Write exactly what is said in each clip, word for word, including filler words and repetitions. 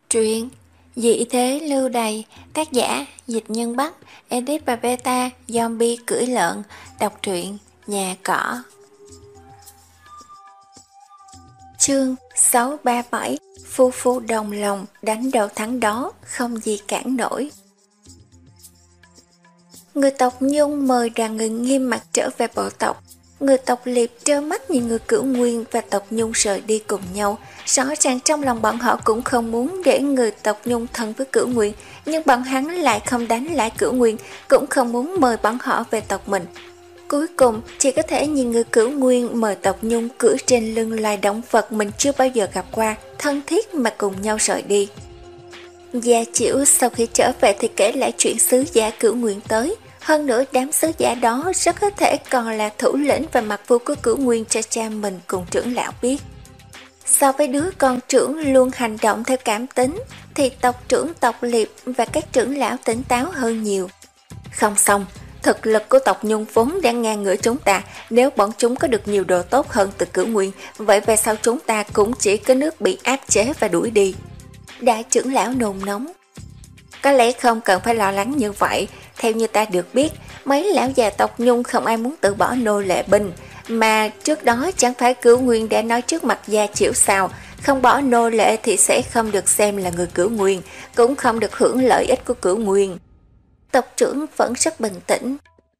Truyện Dị thế lưu đày, tác giả Dịch Nhân Bắc, edit và beta Zombie cưỡi lợn. Đọc truyện Nhà Cỏ. Chương sáu ba bảy. Phu phu đồng lòng, đánh đầu thắng đó, không gì cản nổi. Người tộc Nhung mời đoàn người Nghiêm Mặt trở về bộ tộc. Người tộc Liệp trơ mắt nhìn người Cửu Nguyên và tộc Nhung rời đi cùng nhau. Rõ ràng trong lòng bọn họ cũng không muốn để người tộc Nhung thân với Cửu Nguyên, nhưng bọn hắn lại không đánh lại Cửu Nguyên, cũng không muốn mời bọn họ về tộc mình. Cuối cùng chỉ có thể nhìn người Cửu Nguyên mời tộc Nhung cưỡi trên lưng loài động vật mình chưa bao giờ gặp qua, thân thiết mà cùng nhau rời đi. Gia Chiểu sau khi trở về thì kể lại chuyện sứ giả Cửu Nguyên tới. Hơn nữa đám sứ giả đó rất có thể còn là thủ lĩnh và mặt vua của Cửu Nguyên cho cha mình cùng trưởng lão biết. So với đứa con trưởng luôn hành động theo cảm tính, thì tộc trưởng tộc Liệp và các trưởng lão tỉnh táo hơn nhiều. Không xong, thực lực của tộc Nhung vốn đang ngang ngửa chúng ta, nếu bọn chúng có được nhiều đồ tốt hơn từ Cửu Nguyên, vậy về sau chúng ta cũng chỉ có nước bị áp chế và đuổi đi. Đại trưởng lão nôn nóng. Có lẽ không cần phải lo lắng như vậy. Theo như ta được biết, mấy lão già tộc Nhung không ai muốn từ bỏ nô lệ binh, mà trước đó chẳng phải Cửu Nguyên đã nói trước mặt Gia Chiểu sao, không bỏ nô lệ thì sẽ không được xem là người Cửu Nguyên, cũng không được hưởng lợi ích của Cửu Nguyên. Tộc trưởng vẫn rất bình tĩnh.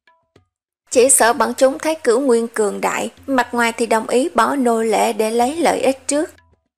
Chỉ sợ bọn chúng thấy Cửu Nguyên cường đại, mặt ngoài thì đồng ý bỏ nô lệ để lấy lợi ích trước.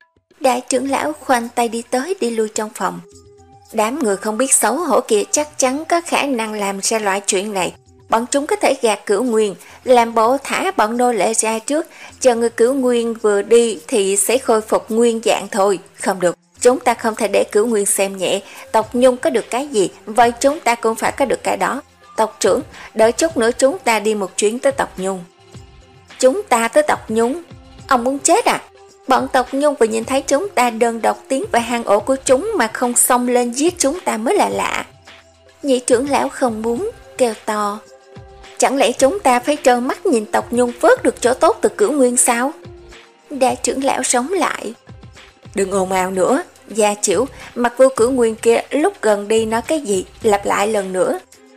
Đại trưởng lão khoanh tay đi tới đi lui trong phòng. Đám người không biết xấu hổ kia chắc chắn có khả năng làm ra loại chuyện này. Bọn chúng có thể gạt Cửu Nguyên, làm bộ thả bọn nô lệ ra trước, chờ người Cửu Nguyên vừa đi thì sẽ khôi phục nguyên dạng thôi. Không được, chúng ta không thể để Cửu Nguyên xem nhẹ. Tộc Nhung có được cái gì, vậy chúng ta cũng phải có được cái đó. Tộc trưởng, đợi chút nữa chúng ta đi một chuyến tới tộc Nhung. Chúng ta tới tộc Nhung? Ông muốn chết à? Bọn tộc Nhung vừa nhìn thấy chúng ta đơn độc tiến vào hang ổ của chúng mà không xông lên giết chúng ta mới là lạ. Nhị trưởng lão không muốn, kêu to. Chẳng lẽ chúng ta phải trơ mắt nhìn tộc Nhung vớt được chỗ tốt từ Cửu Nguyên sao? Đại trưởng lão sống lại. Đừng ồn ào nữa, Gia Chiểu, mặt vua Cửu Nguyên kia lúc gần đi nói cái gì, lặp lại lần nữa.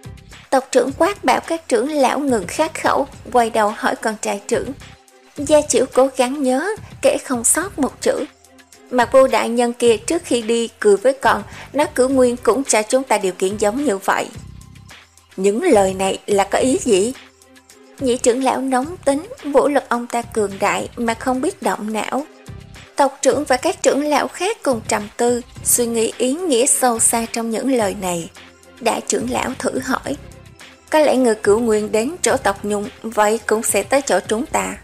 Tộc trưởng quát bảo các trưởng lão ngừng khát khẩu, quay đầu hỏi con trai trưởng. Gia Chiểu cố gắng nhớ, kể không sót một chữ. Mặt vua đại nhân kia trước khi đi cười với con, nói Cửu Nguyên cũng cho chúng ta điều kiện giống như vậy. Những lời này là có ý gì? Nhị trưởng lão nóng tính, vũ lực ông ta cường đại mà không biết động não. Tộc trưởng và các trưởng lão khác cùng trầm tư, suy nghĩ ý nghĩa sâu xa trong những lời này. Đại trưởng lão thử hỏi. Có lẽ người Cửu Nguyên đến chỗ tộc Nhung, vậy cũng sẽ tới chỗ chúng ta.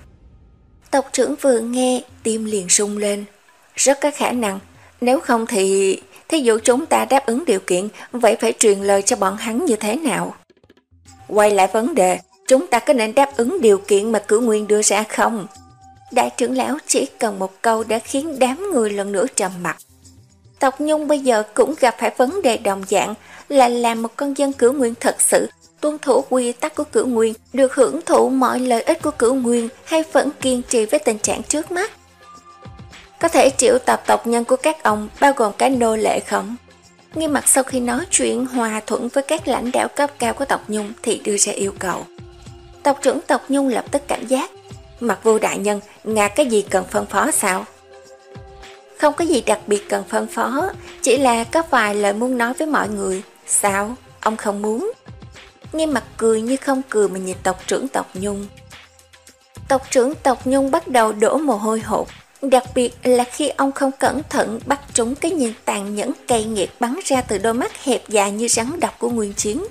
Tộc trưởng vừa nghe, tim liền rung lên. Rất có khả năng, nếu không thì... Thí dụ chúng ta đáp ứng điều kiện, vậy phải truyền lời cho bọn hắn như thế nào? Quay lại vấn đề, chúng ta có nên đáp ứng điều kiện mà Cửu Nguyên đưa ra không? Đại trưởng lão chỉ cần một câu đã khiến đám người lần nữa trầm mặt. Tộc Nhung bây giờ cũng gặp phải vấn đề đồng dạng, là làm một con dân Cửu Nguyên thật sự, tuân thủ quy tắc của Cửu Nguyên, được hưởng thụ mọi lợi ích của Cửu Nguyên, hay vẫn kiên trì với tình trạng trước mắt. Có thể triệu tập tộc nhân của các ông, bao gồm cả nô lệ không? Nghiêm Mặt sau khi nói chuyện hòa thuận với các lãnh đạo cấp cao của tộc Nhung thì đưa ra yêu cầu. Tộc trưởng tộc Nhung lập tức cảnh giác. Mặt vua đại nhân, ngà cái gì cần phân phó sao? Không có gì đặc biệt cần phân phó, chỉ là có vài lời muốn nói với mọi người. Sao? Ông không muốn? Nghiêm Mặt cười như không cười mà nhìn tộc trưởng tộc Nhung. Tộc trưởng tộc Nhung bắt đầu đổ mồ hôi hột, đặc biệt là khi ông không cẩn thận bắt trúng cái nhìn tàn nhẫn cay nghiệt bắn ra từ đôi mắt hẹp dài như rắn độc của Nguyên Chiến.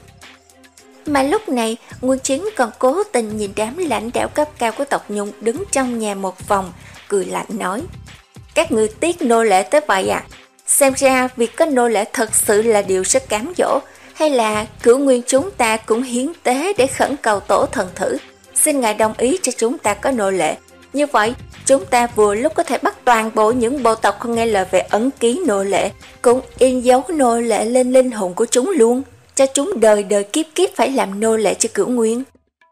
Mà lúc này, Nguyên Chiến còn cố tình nhìn đám lãnh đạo cấp cao của tộc Nhung đứng trong nhà một vòng, cười lạnh nói. Các người tiếc nô lệ tới vậy à? Xem ra việc có nô lệ thật sự là điều rất cám dỗ, hay là Cửu Nguyên chúng ta cũng hiến tế để khẩn cầu tổ thần thử, xin ngài đồng ý cho chúng ta có nô lệ. Như vậy, chúng ta vừa lúc có thể bắt toàn bộ những bộ tộc không nghe lời về ấn ký nô lệ, cũng in dấu nô lệ lên linh hồn của chúng luôn, cho chúng đời đời kiếp kiếp phải làm nô lệ cho Cửu Nguyên.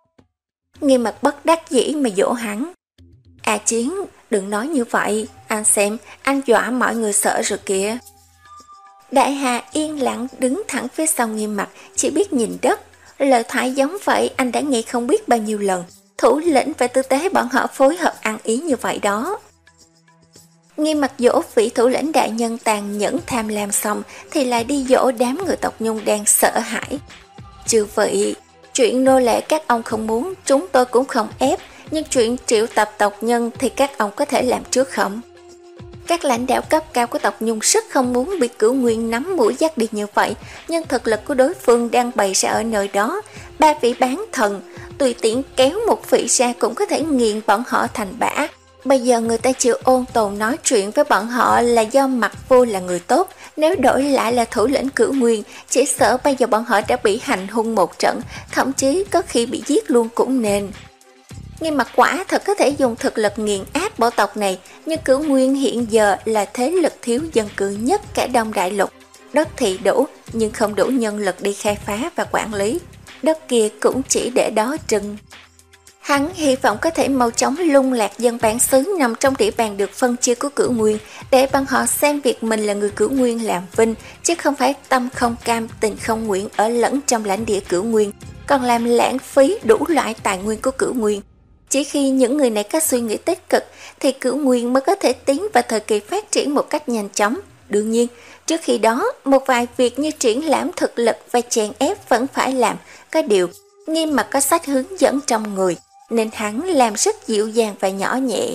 Nghiêm Mặt bất đắc dĩ mà dỗ hắn. À Chiến, đừng nói như vậy, anh xem, anh dọa mọi người sợ rồi kìa. Đại Hà yên lặng đứng thẳng phía sau Nghiêm Mặc, chỉ biết nhìn đất. Lời thoại giống vậy anh đã nghe không biết bao nhiêu lần. Thủ lĩnh và tư tế bọn họ phối hợp ăn ý như vậy đó. Nghiêm Mặc dỗ vị thủ lĩnh đại nhân tàn nhẫn tham lam xong thì lại đi dỗ đám người tộc Nhung đang sợ hãi. Chư vị, chuyện nô lệ các ông không muốn, chúng tôi cũng không ép, nhưng chuyện triệu tập tộc nhân thì các ông có thể làm trước không? Các lãnh đạo cấp cao của tộc Nhung rất không muốn bị Cửu Nguyên nắm mũi dắt đi như vậy, nhưng thực lực của đối phương đang bày ra ở nơi đó. Ba vị bán thần, tùy tiện kéo một vị ra cũng có thể nghiền bọn họ thành bã. Bây giờ người ta chịu ôn tồn nói chuyện với bọn họ là do Mặc Vô là người tốt, nếu đổi lại là thủ lĩnh Cửu Nguyên, chỉ sợ bây giờ bọn họ đã bị hành hung một trận, thậm chí có khi bị giết luôn cũng nên. Nghiêm Mặc quả thật có thể dùng thực lực nghiền áp bộ tộc này, nhưng Cửu Nguyên hiện giờ là thế lực thiếu dân cư nhất cả Đông Đại Lục. Đất thì đủ, nhưng không đủ nhân lực đi khai phá và quản lý. Đất kia cũng chỉ để đó trưng. Hắn hy vọng có thể mau chóng lung lạc dân bản xứ nằm trong địa bàn được phân chia của Cửu Nguyên, để bằng họ xem việc mình là người Cửu Nguyên làm vinh, chứ không phải tâm không cam, tình không nguyện ở lẫn trong lãnh địa Cửu Nguyên, còn làm lãng phí đủ loại tài nguyên của Cửu Nguyên. Chỉ khi những người này có suy nghĩ tích cực thì Cửu Nguyên mới có thể tiến vào thời kỳ phát triển một cách nhanh chóng. Đương nhiên, trước khi đó, một vài việc như triển lãm thực lực và chèn ép vẫn phải làm. Có điều, Nghiêm Mặc có sách hướng dẫn trong người, nên hắn làm rất dịu dàng và nhỏ nhẹ.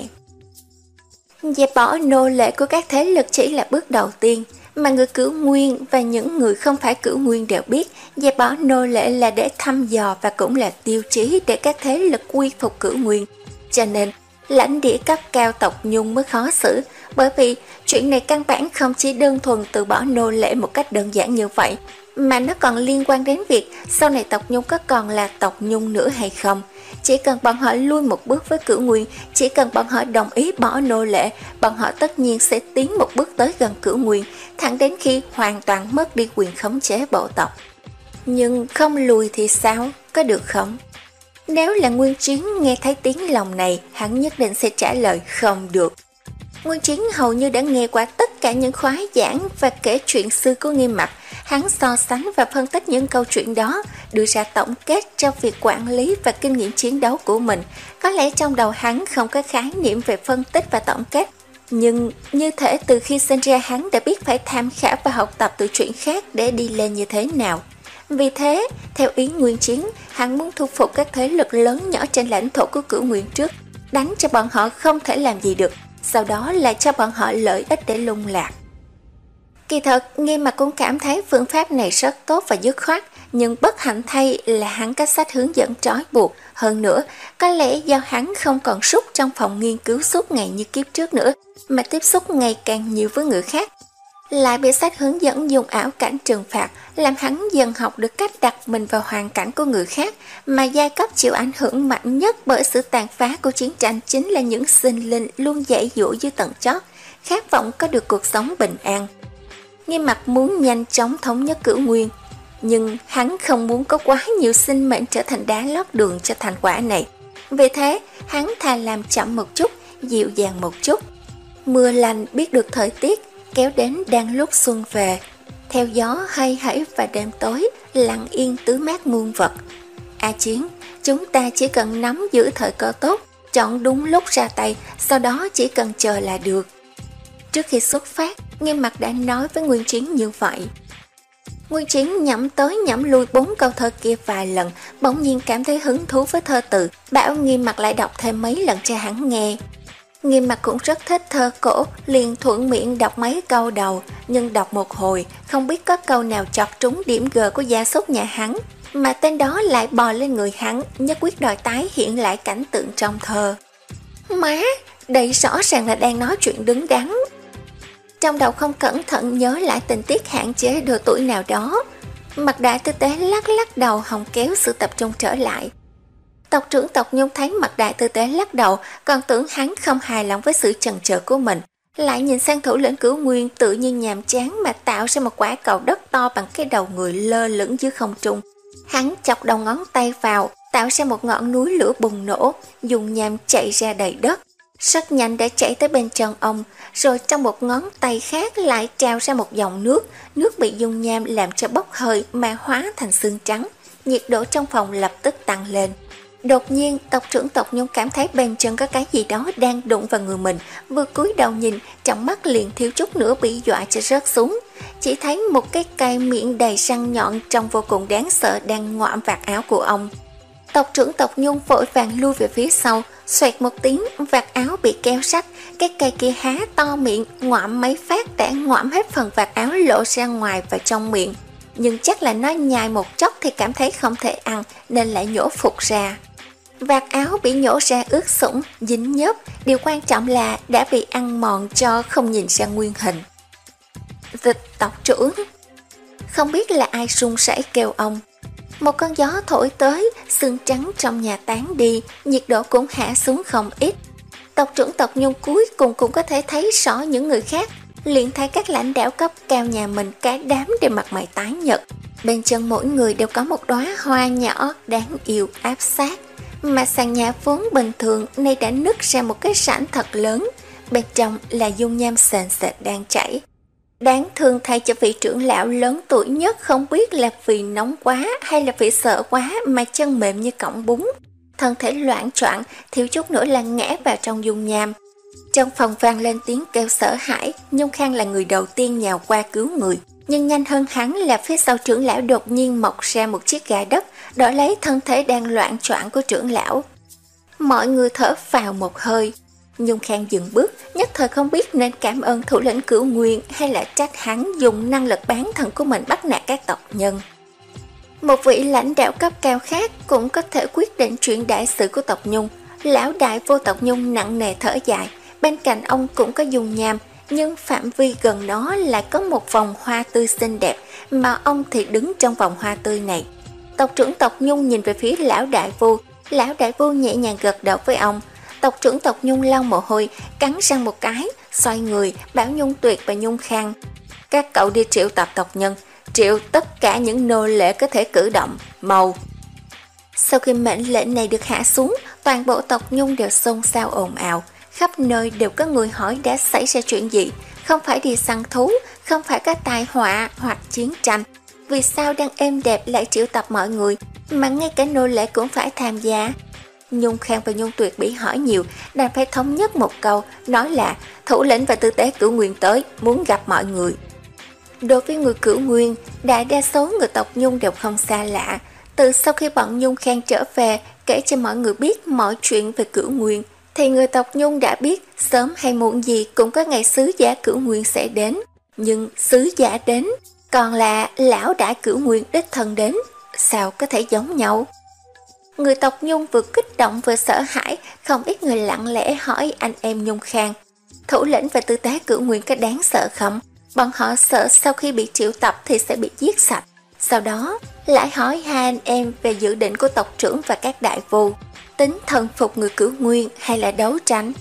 Dẹp bỏ nô lệ của các thế lực chỉ là bước đầu tiên, mà người Cửu Nguyên và những người không phải Cửu Nguyên đều biết dẹp bỏ nô lệ là để thăm dò và cũng là tiêu chí để các thế lực quy phục Cửu Nguyên. Cho nên, lãnh địa cấp cao tộc Nhung mới khó xử, bởi vì chuyện này căn bản không chỉ đơn thuần từ bỏ nô lệ một cách đơn giản như vậy, mà nó còn liên quan đến việc sau này tộc Nhung có còn là tộc Nhung nữa hay không. Chỉ cần bọn họ lui một bước với Cửu Nguyên, chỉ cần bọn họ đồng ý bỏ nô lệ, bọn họ tất nhiên sẽ tiến một bước tới gần Cửu Nguyên, thẳng đến khi hoàn toàn mất đi quyền khống chế bộ tộc. Nhưng không lùi thì sao, có được không? Nếu là Nguyên Chiến nghe thấy tiếng lòng này, hắn nhất định sẽ trả lời không được. Nguyên Chiến hầu như đã nghe qua tất cả những khóa giảng và kể chuyện xưa của Nghiêm Mặc. Hắn so sánh và phân tích những câu chuyện đó, đưa ra tổng kết cho việc quản lý và kinh nghiệm chiến đấu của mình. Có lẽ trong đầu hắn không có khái niệm về phân tích và tổng kết, nhưng như thể từ khi sinh ra hắn đã biết phải tham khảo và học tập từ chuyện khác để đi lên như thế nào. Vì thế, theo ý Nguyên Chiến, hắn muốn thu phục các thế lực lớn nhỏ trên lãnh thổ của Cửu Nguyên trước, đánh cho bọn họ không thể làm gì được, sau đó là cho bọn họ lợi ích để lung lạc. Kỳ thật, Nghiêm Mặc cũng cảm thấy phương pháp này rất tốt và dứt khoát, nhưng bất hạnh thay là hắn có sách hướng dẫn trói buộc. Hơn nữa, có lẽ do hắn không còn súc trong phòng nghiên cứu suốt ngày như kiếp trước nữa, mà tiếp xúc ngày càng nhiều với người khác. Lại bị sách hướng dẫn dùng ảo cảnh trừng phạt, làm hắn dần học được cách đặt mình vào hoàn cảnh của người khác, mà giai cấp chịu ảnh hưởng mạnh nhất bởi sự tàn phá của chiến tranh chính là những sinh linh luôn dãy dỗ dưới tầng chót, khát vọng có được cuộc sống bình an. Nghiêm Mặc muốn nhanh chóng thống nhất Cửu Nguyên, nhưng hắn không muốn có quá nhiều sinh mệnh trở thành đá lót đường cho thành quả này. Vì thế, hắn thà làm chậm một chút, dịu dàng một chút. Mưa lành biết được thời tiết, kéo đến đang lúc xuân về. Theo gió hay hãy và đêm tối, lặng yên tứ mát muôn vật. A Chiến, chúng ta chỉ cần nắm giữ thời cơ tốt, chọn đúng lúc ra tay, sau đó chỉ cần chờ là được. Trước khi xuất phát, Nghiêm Mặc đã nói với Nguyên Chiến như vậy. Nguyên Chiến nhẩm tới nhẩm lui bốn câu thơ kia vài lần, bỗng nhiên cảm thấy hứng thú với thơ từ, bảo Nghiêm Mặc lại đọc thêm mấy lần cho hắn nghe. Nghiêm Mặc cũng rất thích thơ cổ, liền thuận miệng đọc mấy câu đầu, nhưng đọc một hồi, không biết có câu nào chọc trúng điểm G của gia súc nhà hắn, mà tên đó lại bò lên người hắn, nhất quyết đòi tái hiện lại cảnh tượng trong thơ. Má, đây rõ ràng là đang nói chuyện đứng đắn. Trong đầu không cẩn thận nhớ lại tình tiết hạn chế độ tuổi nào đó, Mặt Đại Tư Tế lắc lắc đầu hòng kéo sự tập trung trở lại. Tộc trưởng tộc Nhung thấy Mặt Đại Tư Tế lắc đầu, còn tưởng hắn không hài lòng với sự chần chờ của mình, lại nhìn sang thủ lĩnh Cửu Nguyên tự nhiên nhàm chán mà tạo ra một quả cầu đất to bằng cái đầu người lơ lửng giữa không trung. Hắn chọc đầu ngón tay vào, tạo ra một ngọn núi lửa bùng nổ, dùng nham chạy ra đầy đất. rất nhanh đã chảy tới bên chân ông, rồi trong một ngón tay khác lại trào ra một dòng nước, nước bị dung nham làm cho bốc hơi mà hóa thành xương trắng. Nhiệt độ trong phòng lập tức tăng lên. Đột nhiên, tộc trưởng tộc Nhung cảm thấy bên chân có cái gì đó đang đụng vào người mình, vừa cúi đầu nhìn, trong mắt liền thiếu chút nữa bị dọa cho rớt xuống. Chỉ thấy một cái cây miệng đầy răng nhọn trông vô cùng đáng sợ đang ngoạm vạt áo của ông. Tộc trưởng tộc Nhung vội vàng lui về phía sau, xoẹt một tiếng, vạt áo bị kéo rách, cái cây kia há to miệng, ngoạm mấy phát đã ngoạm hết phần vạt áo lộ ra ngoài và trong miệng. Nhưng chắc là nó nhai một chốc thì cảm thấy không thể ăn nên lại nhổ phụt ra. Vạt áo bị nhổ ra ướt sũng, dính nhớp, điều quan trọng là đã bị ăn mòn cho không nhìn ra nguyên hình. Dịch tộc trưởng. Không biết là ai run rẩy kêu ông. Một cơn gió thổi tới, xương trắng trong nhà tán đi, nhiệt độ cũng hạ xuống không ít. Tộc trưởng tộc Nhung cuối cùng cũng có thể thấy rõ những người khác, liền thấy các lãnh đạo cấp cao nhà mình cả đám đều mặt mày tái nhợt. Bên chân mỗi người đều có một đóa hoa nhỏ đáng yêu áp sát, mà sàn nhà vốn bình thường nay đã nứt ra một cái rãnh thật lớn, bên trong là dung nham sền sệt đang chảy. Đáng thương thay cho vị trưởng lão lớn tuổi nhất, không biết là vì nóng quá hay là vì sợ quá mà chân mềm như cọng bún, thân thể loạng choạng, thiếu chút nữa là ngã vào trong dung nham. Trong phòng vang lên tiếng kêu sợ hãi. Nhung Khang là người đầu tiên nhào qua cứu người, nhưng nhanh hơn hắn là phía sau trưởng lão đột nhiên mọc ra một chiếc gai đất, đỡ lấy thân thể đang loạng choạng của trưởng lão. Mọi người thở phào một hơi. Nhung Khang dừng bước, nhất thời không biết nên cảm ơn thủ lĩnh Cửu Nguyên hay là trách hắn dùng năng lực bán thần của mình bắt nạt các tộc nhân. Một vị lãnh đạo cấp cao khác cũng có thể quyết định chuyện đại sự của tộc Nhung. Lão đại vô tộc Nhung nặng nề thở dài, bên cạnh ông cũng có dung nham, nhưng phạm vi gần đó lại có một vòng hoa tươi xinh đẹp, mà ông thì đứng trong vòng hoa tươi này. Tộc trưởng tộc Nhung nhìn về phía lão đại vô, lão đại vô nhẹ nhàng gật đầu với ông. Tộc trưởng tộc Nhung lau mồ hôi, cắn răng một cái, xoay người, bảo Nhung Tuyệt và Nhung Khang: các cậu đi triệu tập tộc nhân, triệu tất cả những nô lệ có thể cử động, mau. Sau khi mệnh lệnh này được hạ xuống, toàn bộ tộc Nhung đều xôn xao ồn ào, khắp nơi đều có người hỏi đã xảy ra chuyện gì, không phải đi săn thú, không phải có tai họa hoặc chiến tranh, vì sao đang êm đẹp lại triệu tập mọi người, mà ngay cả nô lệ cũng phải tham gia. Nhung Khang và Nhung Tuyệt bị hỏi nhiều, đành phải thống nhất một câu, nói là thủ lĩnh và tư tế Cửu Nguyên tới, muốn gặp mọi người. Đối với người Cửu Nguyên, đại đa số người tộc Nhung đều không xa lạ. Từ sau khi bọn Nhung Khang trở về, kể cho mọi người biết mọi chuyện về Cửu Nguyên, thì người tộc Nhung đã biết sớm hay muộn gì cũng có ngày sứ giả Cửu Nguyên sẽ đến. Nhưng sứ giả đến, còn là lão đại Cửu Nguyên đích thân đến, sao có thể giống nhau? Người tộc Nhung vừa kích động vừa sợ hãi, không ít người lặng lẽ hỏi anh em Nhung Khang: thủ lĩnh và tư tế Cửu Nguyên có đáng sợ không? Bọn họ sợ sau khi bị triệu tập thì sẽ bị giết sạch. Sau đó lại hỏi hai anh em về dự định của tộc trưởng và các đại vô, tính thần phục người Cửu Nguyên hay là đấu tranh.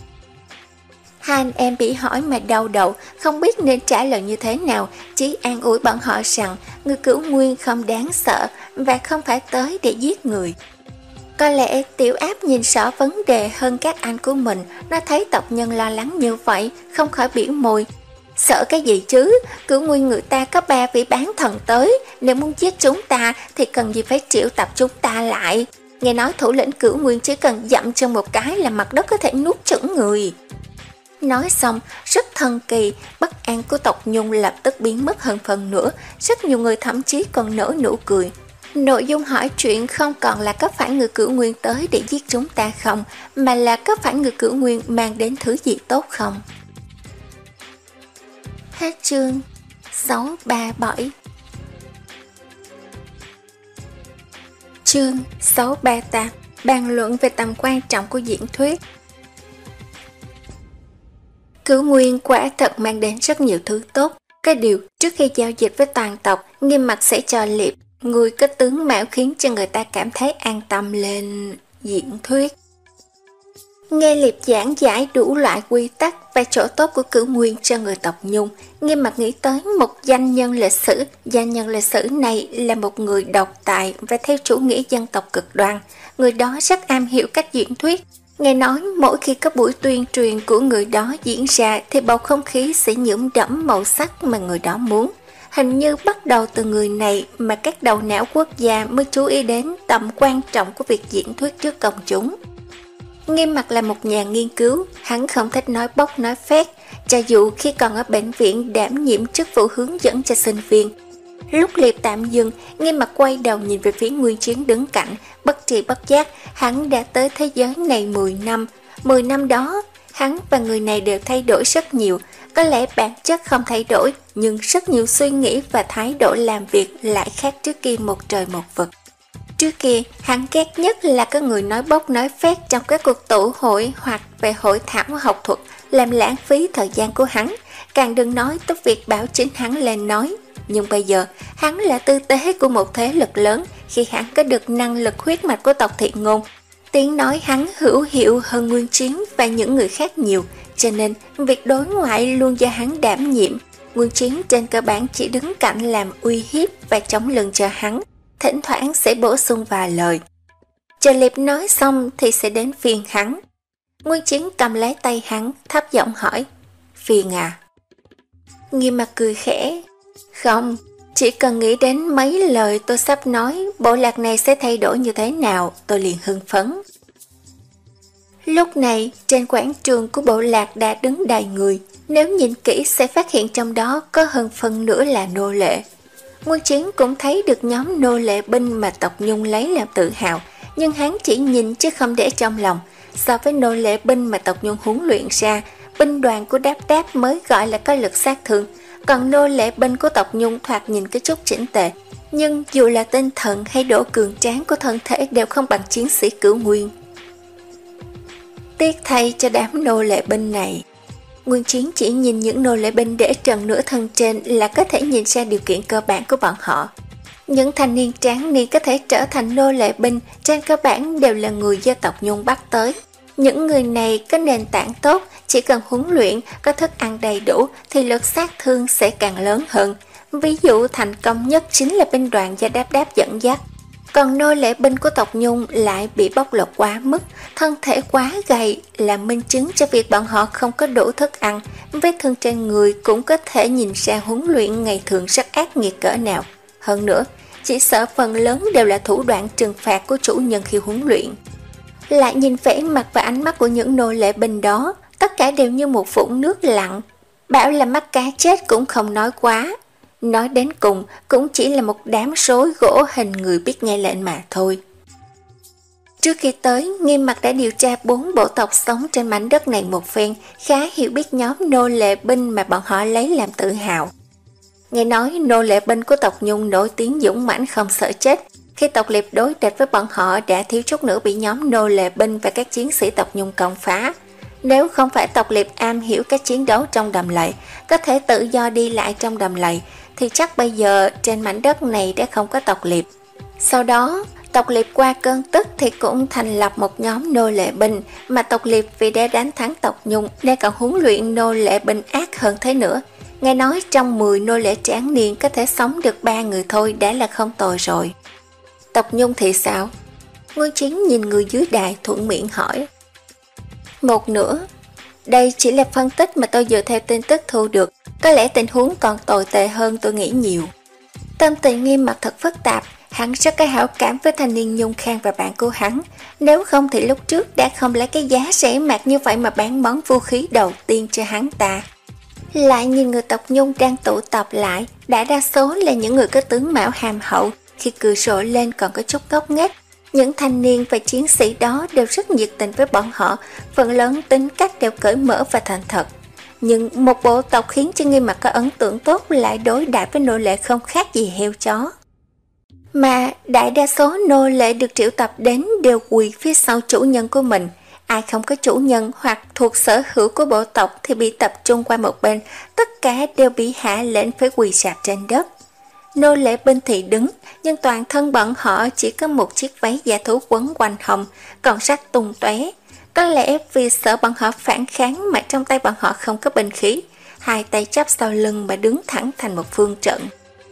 Hai anh em bị hỏi mà đau đầu, không biết nên trả lời như thế nào, chỉ an ủi bọn họ rằng người Cửu Nguyên không đáng sợ và không phải tới để giết người. Có lẽ Tiểu Áp nhìn rõ vấn đề hơn các anh của mình, nó thấy tộc nhân lo lắng như vậy, không khỏi biểu môi: sợ cái gì chứ, Cửu Nguyên người ta có ba vị bán thần tới, nếu muốn giết chúng ta thì cần gì phải triệu tập chúng ta lại. Nghe nói thủ lĩnh Cửu Nguyên chỉ cần dậm chân một cái là mặt đất có thể nuốt chửng người. Nói xong, rất thần kỳ, bất an của tộc Nhung lập tức biến mất hơn phần nữa, rất nhiều người thậm chí còn nở nụ cười. Nội dung hỏi chuyện không còn là có phải người Cửu Nguyên tới để giết chúng ta không, mà là có phải người Cửu Nguyên mang đến thứ gì tốt không. Hết chương sáu ba bảy. Chương sáu ba tám. Bàn luận về tầm quan trọng của diễn thuyết. Cửu Nguyên quả thật mang đến rất nhiều thứ tốt. Cái điều trước khi giao dịch với toàn tộc, Nghiêm Mặt sẽ cho Liệp người có tướng mạo khiến cho người ta cảm thấy an tâm lên diễn thuyết. Nghe Liệp giảng giải đủ loại quy tắc và chỗ tốt của Cửu Nguyên cho người tộc Nhung, Nghiêm Mặt nghĩ tới một danh nhân lịch sử. Danh nhân lịch sử này là một người độc tài và theo chủ nghĩa dân tộc cực đoan. Người đó rất am hiểu cách diễn thuyết. Nghe nói mỗi khi có buổi tuyên truyền của người đó diễn ra thì bầu không khí sẽ nhuộm đẫm màu sắc mà người đó muốn. Hình như bắt đầu từ người này mà các đầu não quốc gia mới chú ý đến tầm quan trọng của việc diễn thuyết trước công chúng. Nghiêm Mặc là một nhà nghiên cứu, hắn không thích nói bốc nói phét, cho dù khi còn ở bệnh viện đảm nhiệm chức vụ hướng dẫn cho sinh viên. Lúc liệp tạm dừng, Nghiêm Mặc quay đầu nhìn về phía Nguyên Chiến đứng cạnh, bất tri bất giác, hắn đã tới thế giới này mười năm. mười năm đó, hắn và người này đều thay đổi rất nhiều, có lẽ bản chất không thay đổi, nhưng rất nhiều suy nghĩ và thái độ làm việc lại khác trước kia một trời một vực. Trước kia, hắn ghét nhất là có người nói bốc nói phét trong các cuộc tụ hội hoặc về hội thảo học thuật, làm lãng phí thời gian của hắn, càng đừng nói tới việc bảo chính hắn lên nói. Nhưng bây giờ, hắn là tư tế của một thế lực lớn khi hắn có được năng lực huyết mạch của tộc Thiện Ngôn. Tiếng nói hắn hữu hiệu hơn Nguyên Chiến và những người khác nhiều, cho nên việc đối ngoại luôn do hắn đảm nhiệm. Nguyên Chiến trên cơ bản chỉ đứng cạnh làm uy hiếp và chống lưng cho hắn, thỉnh thoảng sẽ bổ sung vài lời. Chờ Liệp nói xong thì sẽ đến phiên hắn. Nguyên Chiến cầm lấy tay hắn, thấp giọng hỏi, phiền à? Nghiêm Mặc cười khẽ, không, chỉ cần nghĩ đến mấy lời tôi sắp nói, bộ lạc này sẽ thay đổi như thế nào, tôi liền hưng phấn. Lúc này, trên quảng trường của bộ lạc đã đứng đầy người, nếu nhìn kỹ sẽ phát hiện trong đó có hơn phần nửa là nô lệ. Nguyên Chiến cũng thấy được nhóm nô lệ binh mà tộc Nhung lấy làm tự hào, nhưng hắn chỉ nhìn chứ không để trong lòng. So với nô lệ binh mà tộc Nhung huấn luyện ra, binh đoàn của Đáp Đáp mới gọi là có lực sát thương, còn nô lệ binh của tộc Nhung thoạt nhìn cái chút chỉnh tề, nhưng dù là tinh thần hay độ cường tráng của thân thể đều không bằng chiến sĩ Cửu Nguyên. Tiếc thay cho đám nô lệ binh này. Nguyên Chiến chỉ nhìn những nô lệ binh để trần nửa thân trên là có thể nhìn ra điều kiện cơ bản của bọn họ. Những thanh niên tráng niên có thể trở thành nô lệ binh trên cơ bản đều là người do tộc Nhung bắt tới. Những người này có nền tảng tốt, chỉ cần huấn luyện, có thức ăn đầy đủ thì lực sát thương sẽ càng lớn hơn. Ví dụ thành công nhất chính là binh đoàn do Đáp Đáp dẫn dắt. Còn nô lệ binh của tộc Nhung lại bị bóc lột quá mức, thân thể quá gầy là minh chứng cho việc bọn họ không có đủ thức ăn. Vết thương trên người cũng có thể nhìn ra huấn luyện ngày thường rất ác nghiệt cỡ nào. Hơn nữa, chỉ sợ phần lớn đều là thủ đoạn trừng phạt của chủ nhân khi huấn luyện. Lại nhìn vẻ mặt và ánh mắt của những nô lệ binh đó, tất cả đều như một vũng nước lặng. Bảo là mắt cá chết cũng không nói quá. Nói đến cùng cũng chỉ là một đám rối gỗ hình người biết nghe lệnh mà thôi. Trước khi tới, Nghiêm Mặc đã điều tra bốn bộ tộc sống trên mảnh đất này một phen, khá hiểu biết nhóm nô lệ binh mà bọn họ lấy làm tự hào. Nghe nói nô lệ binh của tộc Nhung nổi tiếng dũng mãnh không sợ chết. Khi tộc Liệp đối địch với bọn họ đã thiếu chút nữa bị nhóm nô lệ binh và các chiến sĩ tộc Nhung công phá. Nếu không phải tộc Liệp am hiểu các chiến đấu trong đầm lầy, có thể tự do đi lại trong đầm lầy, thì chắc bây giờ trên mảnh đất này đã không có tộc Liệp. Sau đó, tộc Liệp qua cơn tức thì cũng thành lập một nhóm nô lệ binh, mà tộc Liệp vì đã đánh thắng tộc Nhung nên còn huấn luyện nô lệ binh ác hơn thế nữa. Nghe nói trong mười nô lệ tráng niên có thể sống được ba người thôi đã là không tồi rồi. Tộc Nhung thì sao? Nguyên Chiến nhìn người dưới đài thuận miệng hỏi. Một nửa. Đây chỉ là phân tích mà tôi dựa theo tin tức thu được, có lẽ tình huống còn tồi tệ hơn tôi nghĩ nhiều. Tâm tình Nghiêm Mặc thật phức tạp, hắn rất có hảo cảm với thanh niên Nhung Khang và bạn của hắn, nếu không thì lúc trước đã không lấy cái giá rẻ mạt như vậy mà bán món vũ khí đầu tiên cho hắn ta. Lại nhìn người tộc Nhung đang tụ tập lại, đã đa số là những người có tướng mạo hàm hậu, khi cười rộ lên còn có chút ngốc nghếch. Những thanh niên và chiến sĩ đó đều rất nhiệt tình với bọn họ, phần lớn tính cách đều cởi mở và thành thật. Nhưng một bộ tộc khiến cho Nghiêm Mặc có ấn tượng tốt lại đối đãi với nô lệ không khác gì heo chó. Mà đại đa số nô lệ được triệu tập đến đều quỳ phía sau chủ nhân của mình. Ai không có chủ nhân hoặc thuộc sở hữu của bộ tộc thì bị tập trung qua một bên, tất cả đều bị hạ lệnh phải quỳ sạp trên đất. Nô lệ binh thì đứng, nhưng toàn thân bọn họ chỉ có một chiếc váy da thú quấn quanh hông, còn rách tung tóe. Có lẽ vì sợ bọn họ phản kháng mà trong tay bọn họ không có binh khí, hai tay chắp sau lưng mà đứng thẳng thành một phương trận.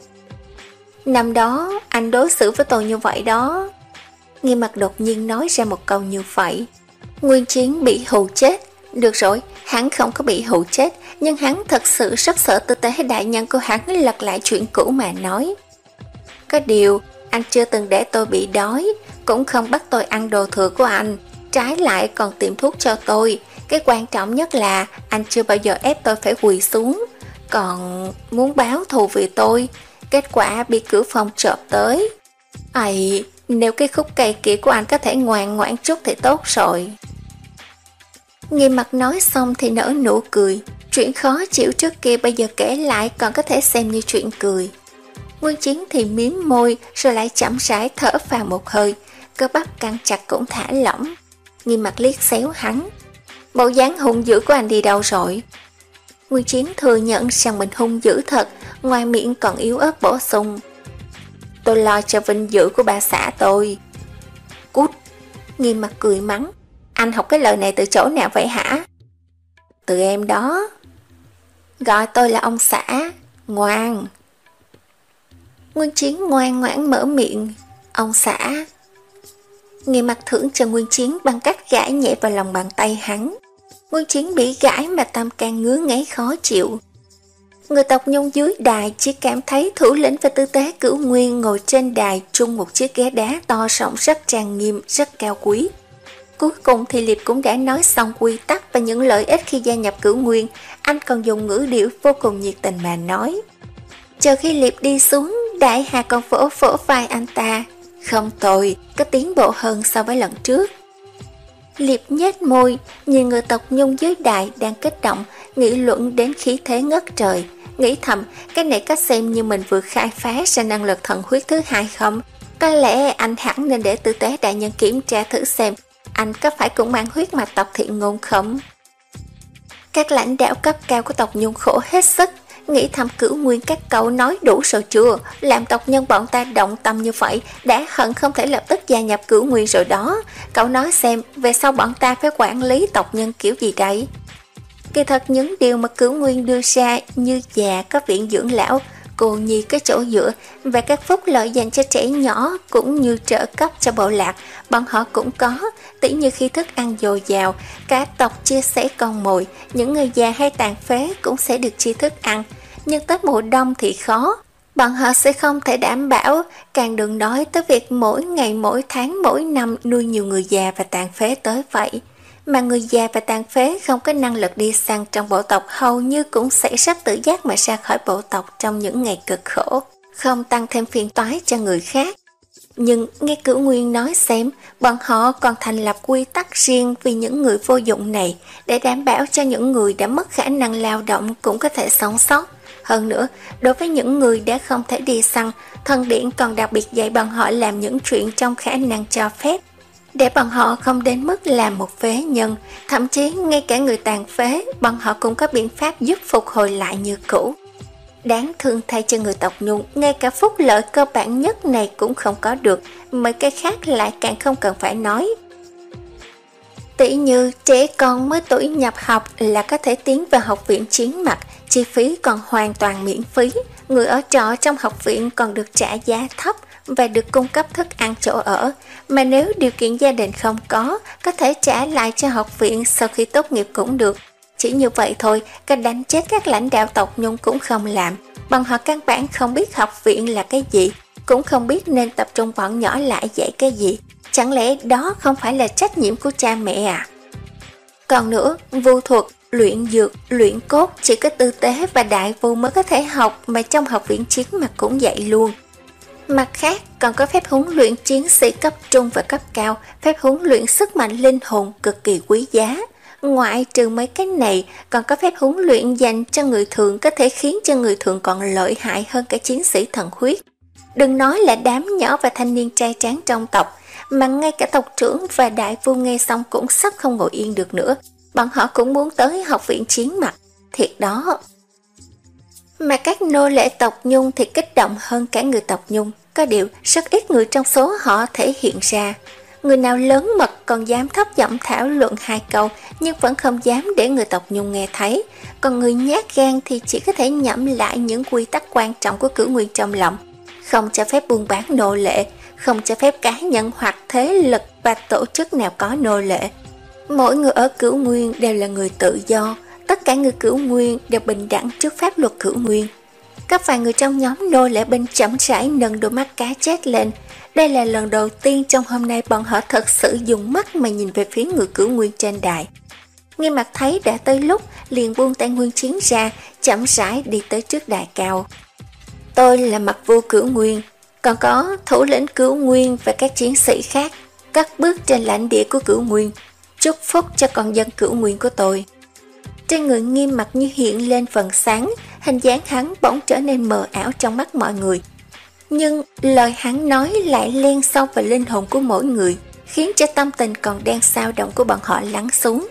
Năm đó, anh đối xử với tôi như vậy đó. Nghiêm Mặc đột nhiên nói ra một câu như vậy. Nguyên Chiến bị hù chết. Được rồi, hắn không có bị hù chết, nhưng hắn thật sự rất sợ Tư Tế đại nhân của hắn lật lại chuyện cũ mà nói. Có điều, anh chưa từng để tôi bị đói, cũng không bắt tôi ăn đồ thừa của anh, trái lại còn tìm thuốc cho tôi. Cái quan trọng nhất là anh chưa bao giờ ép tôi phải quỳ xuống, còn muốn báo thù vì tôi, kết quả bị cửa phòng trộm tới. Ây, nếu cái khúc cây kia của anh có thể ngoan ngoãn chút thì tốt rồi. Nghiêm Mặt nói xong thì nở nụ cười. Chuyện khó chịu trước kia bây giờ kể lại còn có thể xem như chuyện cười. Nguyên Chiến thì miếm môi rồi lại chậm rãi thở vào một hơi, cơ bắp căng chặt cũng thả lỏng. Nghiêm Mặt liếc xéo hắn. Bộ dáng hung dữ của anh đi đâu rồi? Nguyên Chiến thừa nhận rằng mình hung dữ thật, ngoài miệng còn yếu ớt bổ sung. Tôi lo cho vinh dự của bà xã tôi. Cút! Nghiêm Mặt cười mắng. Anh học cái lời này từ chỗ nào vậy hả? Từ em đó. Gọi tôi là ông xã. Ngoan. Nguyên Chiến ngoan ngoãn mở miệng. Ông xã. Nghiêm Mặt thưởng cho Nguyên Chiến bằng cách gãi nhẹ vào lòng bàn tay hắn. Nguyên Chiến bị gãi mà tâm can ngứa ngáy khó chịu. Người tộc Nhung dưới đài chỉ cảm thấy thủ lĩnh và tư tế Cửu Nguyên ngồi trên đài chung một chiếc ghế đá to rộng rất trang nghiêm, rất cao quý. Cuối cùng thì Liệp cũng đã nói xong quy tắc và những lợi ích khi gia nhập Cửu Nguyên. Anh còn dùng ngữ điệu vô cùng nhiệt tình mà nói. Chờ khi Liệp đi xuống, Đại Hà còn vỗ vỗ vai anh ta. Không tồi, có tiến bộ hơn so với lần trước. Liệp nhếch môi, nhìn người tộc Nhung dưới đài đang kích động, nghĩ luận đến khí thế ngất trời. Nghĩ thầm, cái này có xem như mình vừa khai phá ra năng lực thần huyết thứ hai không? Có lẽ anh hẳn nên để Tư Tế đại nhân kiểm tra thử xem anh có phải cũng mang huyết mạch tộc Thiện Ngôn không? Các lãnh đạo cấp cao của tộc Nhung khổ hết sức, nghĩ thầm Cửu Nguyên các cậu nói đủ rồi chưa? Làm tộc nhân bọn ta động tâm như vậy, đã hận không thể lập tức gia nhập Cửu Nguyên rồi đó. Cậu nói xem, về sau bọn ta phải quản lý tộc nhân kiểu gì đây? Kỳ thật những điều mà Cửu Nguyên đưa ra như già có viện dưỡng lão, cô nhi có chỗ dựa và các phúc lợi dành cho trẻ nhỏ cũng như trợ cấp cho bộ lạc, bọn họ cũng có. Tỉ như khi thức ăn dồi dào, cả tộc chia sẻ con mồi, những người già hay tàn phế cũng sẽ được chia thức ăn. Nhưng tới mùa đông thì khó, bọn họ sẽ không thể đảm bảo, càng đừng nói tới việc mỗi ngày, mỗi tháng, mỗi năm nuôi nhiều người già và tàn phế tới vậy. Mà người già và tàn phế không có năng lực đi săn trong bộ tộc hầu như cũng sẽ rất tự giác mà ra khỏi bộ tộc trong những ngày cực khổ, không tăng thêm phiền toái cho người khác. Nhưng nghe Cửu Nguyên nói xem, bọn họ còn thành lập quy tắc riêng vì những người vô dụng này, để đảm bảo cho những người đã mất khả năng lao động cũng có thể sống sót. Hơn nữa, đối với những người đã không thể đi săn, thần điện còn đặc biệt dạy bọn họ làm những chuyện trong khả năng cho phép, để bọn họ không đến mức làm một phế nhân. Thậm chí ngay cả người tàn phế, bọn họ cũng có biện pháp giúp phục hồi lại như cũ. Đáng thương thay cho người tộc Nhung, ngay cả phúc lợi cơ bản nhất này cũng không có được, mấy cái khác lại càng không cần phải nói. Tỷ như trẻ con mới tuổi nhập học là có thể tiến vào học viện Chiến Mặt, chi phí còn hoàn toàn miễn phí, người ở trọ trong học viện còn được trả giá thấp và được cung cấp thức ăn chỗ ở, mà nếu điều kiện gia đình không có, có thể trả lại cho học viện sau khi tốt nghiệp cũng được. Chỉ như vậy thôi, cái đánh chết các lãnh đạo tộc Nhung cũng không làm. Bọn họ căn bản không biết học viện là cái gì, cũng không biết nên tập trung bọn nhỏ lại dạy cái gì. Chẳng lẽ đó không phải là trách nhiệm của cha mẹ à? Còn nữa, vu thuật, luyện dược, luyện cốt chỉ có tư tế và đại vu mới có thể học, mà trong học viện Chiến Mặt cũng dạy luôn. Mặt khác, còn có phép huấn luyện chiến sĩ cấp trung và cấp cao, phép huấn luyện sức mạnh linh hồn cực kỳ quý giá. Ngoại trừ mấy cái này, còn có phép huấn luyện dành cho người thường có thể khiến cho người thường còn lợi hại hơn cả chiến sĩ thần huyết. Đừng nói là đám nhỏ và thanh niên trai tráng trong tộc, mà ngay cả tộc trưởng và đại vu nghe xong cũng sắp không ngồi yên được nữa. Bọn họ cũng muốn tới học viện Chiến Mặt, thiệt đó. Mà các nô lệ tộc Nhung thì kích động hơn cả người tộc Nhung. Có điều rất ít người trong số họ thể hiện ra. Người nào lớn mật còn dám thấp giọng thảo luận hai câu, nhưng vẫn không dám để người tộc Nhung nghe thấy. Còn người nhát gan thì chỉ có thể nhẩm lại những quy tắc quan trọng của Cửu Nguyên trong lòng. Không cho phép buôn bán nô lệ, không cho phép cá nhân hoặc thế lực và tổ chức nào có nô lệ. Mỗi người ở Cửu Nguyên đều là người tự do, tất cả người Cửu Nguyên đều bình đẳng trước pháp luật Cửu Nguyên. Các vài người trong nhóm nô lệ binh chậm rãi nâng đôi mắt cá chết lên. Đây là lần đầu tiên trong hôm nay bọn họ thật sự dùng mắt mà nhìn về phía người Cửu Nguyên trên đài. Nghiêm Mặt thấy đã tới lúc, liền buông tay Nguyên Chiến ra, chậm rãi đi tới trước đài cao. Tôi là Mặt Vua Cửu Nguyên, còn có thủ lĩnh Cửu Nguyên và các chiến sĩ khác, cất bước trên lãnh địa của Cửu Nguyên, chúc phúc cho con dân Cửu Nguyên của tôi. Trên người Nghiêm Mặt như hiện lên phần sáng, hình dáng hắn bỗng trở nên mờ ảo trong mắt mọi người. Nhưng lời hắn nói lại len sâu vào linh hồn của mỗi người, khiến cho tâm tình còn đang xao động của bọn họ lắng xuống.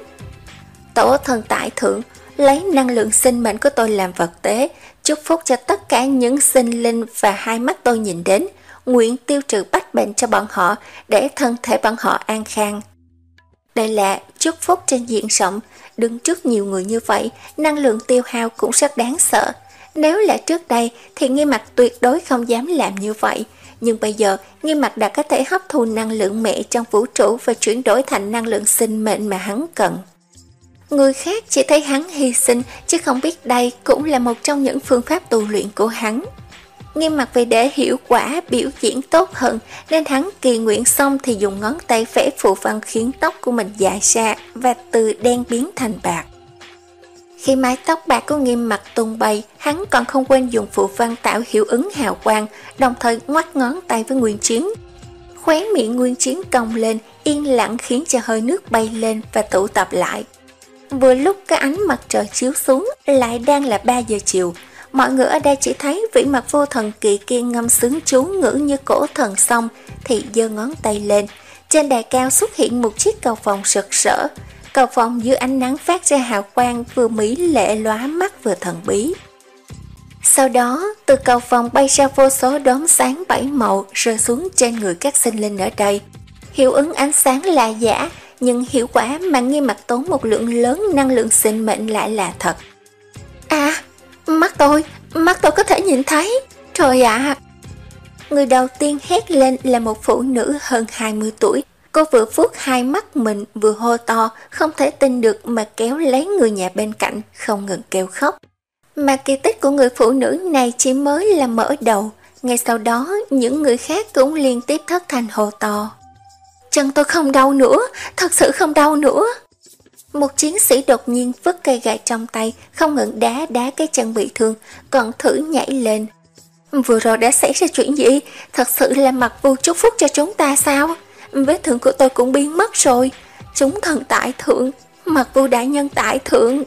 Tổ thần tại thượng, lấy năng lượng sinh mệnh của tôi làm vật tế, chúc phúc cho tất cả những sinh linh và hai mắt tôi nhìn đến, nguyện tiêu trừ bách bệnh cho bọn họ để thân thể bọn họ an khang. Đây là chúc phúc trên diện rộng, đứng trước nhiều người như vậy, năng lượng tiêu hao cũng rất đáng sợ. Nếu là trước đây thì Nghiêm Mặt tuyệt đối không dám làm như vậy, nhưng bây giờ Nghiêm Mặt đã có thể hấp thu năng lượng mẹ trong vũ trụ và chuyển đổi thành năng lượng sinh mệnh mà hắn cần. Người khác chỉ thấy hắn hy sinh, chứ không biết đây cũng là một trong những phương pháp tu luyện của hắn. Nghiêm Mặt vì để hiệu quả biểu diễn tốt hơn, nên hắn kỳ nguyện xong thì dùng ngón tay vẽ phù văn khiến tóc của mình dài ra và từ đen biến thành bạc. Khi mái tóc bạc của Nghiêm Mặt tung bay, hắn còn không quên dùng phù văn tạo hiệu ứng hào quang, đồng thời ngoắc ngón tay với Nguyên Chiến. Khóe miệng Nguyên Chiến cong lên, yên lặng khiến cho hơi nước bay lên và tụ tập lại. Vừa lúc cái ánh mặt trời chiếu xuống, lại đang là ba giờ chiều. Mọi người ở đây chỉ thấy vĩ Mặt Vô Thần Kỳ kia ngâm sướng chú ngữ như cổ thần xong thì giơ ngón tay lên. Trên đài cao xuất hiện một chiếc cầu vồng rực rỡ. Cầu vồng dưới ánh nắng phát ra hào quang vừa mỹ lệ lóa mắt vừa thần bí. Sau đó, từ cầu vồng bay ra vô số đốm sáng bảy màu rơi xuống trên người các sinh linh ở đây. Hiệu ứng ánh sáng là giả, nhưng hiệu quả mà Nghiêm Mặt tốn một lượng lớn năng lượng sinh mệnh lại là thật. À, mắt tôi, mắt tôi có thể nhìn thấy, trời ạ! À. Người đầu tiên hét lên là một phụ nữ hơn hai mươi tuổi. Cô vừa vuốt hai mắt mình vừa hô to, không thể tin được mà kéo lấy người nhà bên cạnh, không ngừng kêu khóc. Mà kỳ tích của người phụ nữ này chỉ mới là mở đầu. Ngay sau đó, những người khác cũng liên tiếp thất thanh hô to. Chân tôi không đau nữa, thật sự không đau nữa. Một chiến sĩ đột nhiên vứt cây gậy trong tay, không ngừng đá đá cái chân bị thương, còn thử nhảy lên. Vừa rồi đã xảy ra chuyện gì? Thật sự là Mặt Vua chúc phúc cho chúng ta sao? Vết thương của tôi cũng biến mất rồi. Chúng thần tại thượng, Mặt Vua đại nhân tại thượng.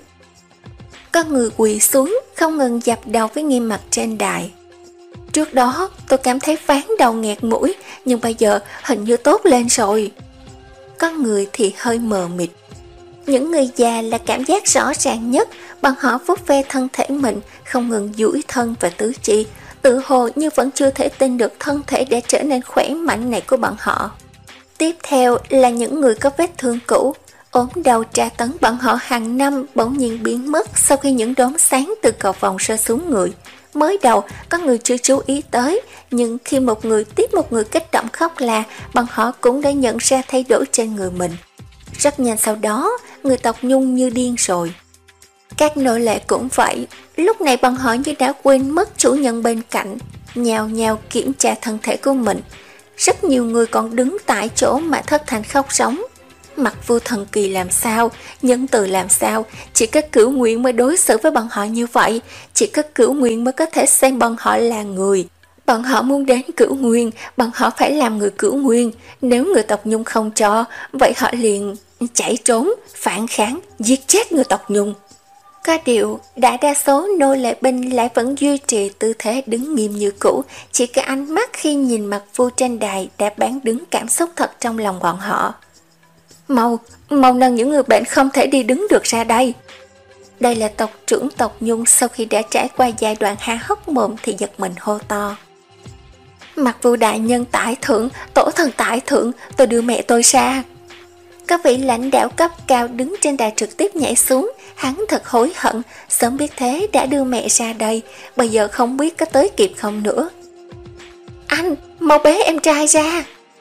Có người quỳ xuống, không ngừng dập đầu với Nghiêm Mặt trên đài. Trước đó tôi cảm thấy ván đầu nghẹt mũi, nhưng bây giờ hình như tốt lên rồi. Có người thì hơi mờ mịt. Những người già là cảm giác rõ ràng nhất, bọn họ vuốt ve thân thể mình, không ngừng duỗi thân và tứ chi, tự hồ như vẫn chưa thể tin được thân thể đã trở nên khỏe mạnh này của bọn họ. Tiếp theo là những người có vết thương cũ, ốm đau tra tấn bọn họ hàng năm bỗng nhiên biến mất sau khi những đốm sáng từ cầu vồng rơi xuống người. Mới đầu có người chưa chú ý tới, nhưng khi một người tiếp một người kích động khóc la, bọn họ cũng đã nhận ra thay đổi trên người mình. Rất nhanh sau đó, người tộc Nhung như điên rồi. Các nô lệ cũng vậy, lúc này bọn họ như đã quên mất chủ nhân bên cạnh, nhào nhào kiểm tra thân thể của mình. Rất nhiều người còn đứng tại chỗ mà thất thanh khóc sống. Mặt Vua thần kỳ làm sao, nhân từ làm sao, chỉ có Cửu Nguyên mới đối xử với bọn họ như vậy, chỉ có Cửu Nguyên mới có thể xem bọn họ là người. Bọn họ muốn đến Cửu Nguyên, bọn họ phải làm người Cửu Nguyên, nếu người tộc Nhung không cho, vậy họ liền chạy trốn, phản kháng, giết chết người tộc Nhung. Có điều, đại đa số nô lệ binh lại vẫn duy trì tư thế đứng nghiêm như cũ, chỉ có ánh mắt khi nhìn Mặt Vua trên đài đã bán đứng cảm xúc thật trong lòng bọn họ. Mau, mau nâng những người bệnh không thể đi đứng được ra đây. Đây là tộc trưởng tộc Nhung sau khi đã trải qua giai đoạn há hốc mồm thì giật mình hô to. Mặt Vua đại nhân tại thượng, tổ thần tại thượng, tôi đưa mẹ tôi ra. Các vị lãnh đạo cấp cao đứng trên đài trực tiếp nhảy xuống, hắn thật hối hận, sớm biết thế đã đưa mẹ ra đây, bây giờ không biết có tới kịp không nữa. Anh, mau bế em trai ra.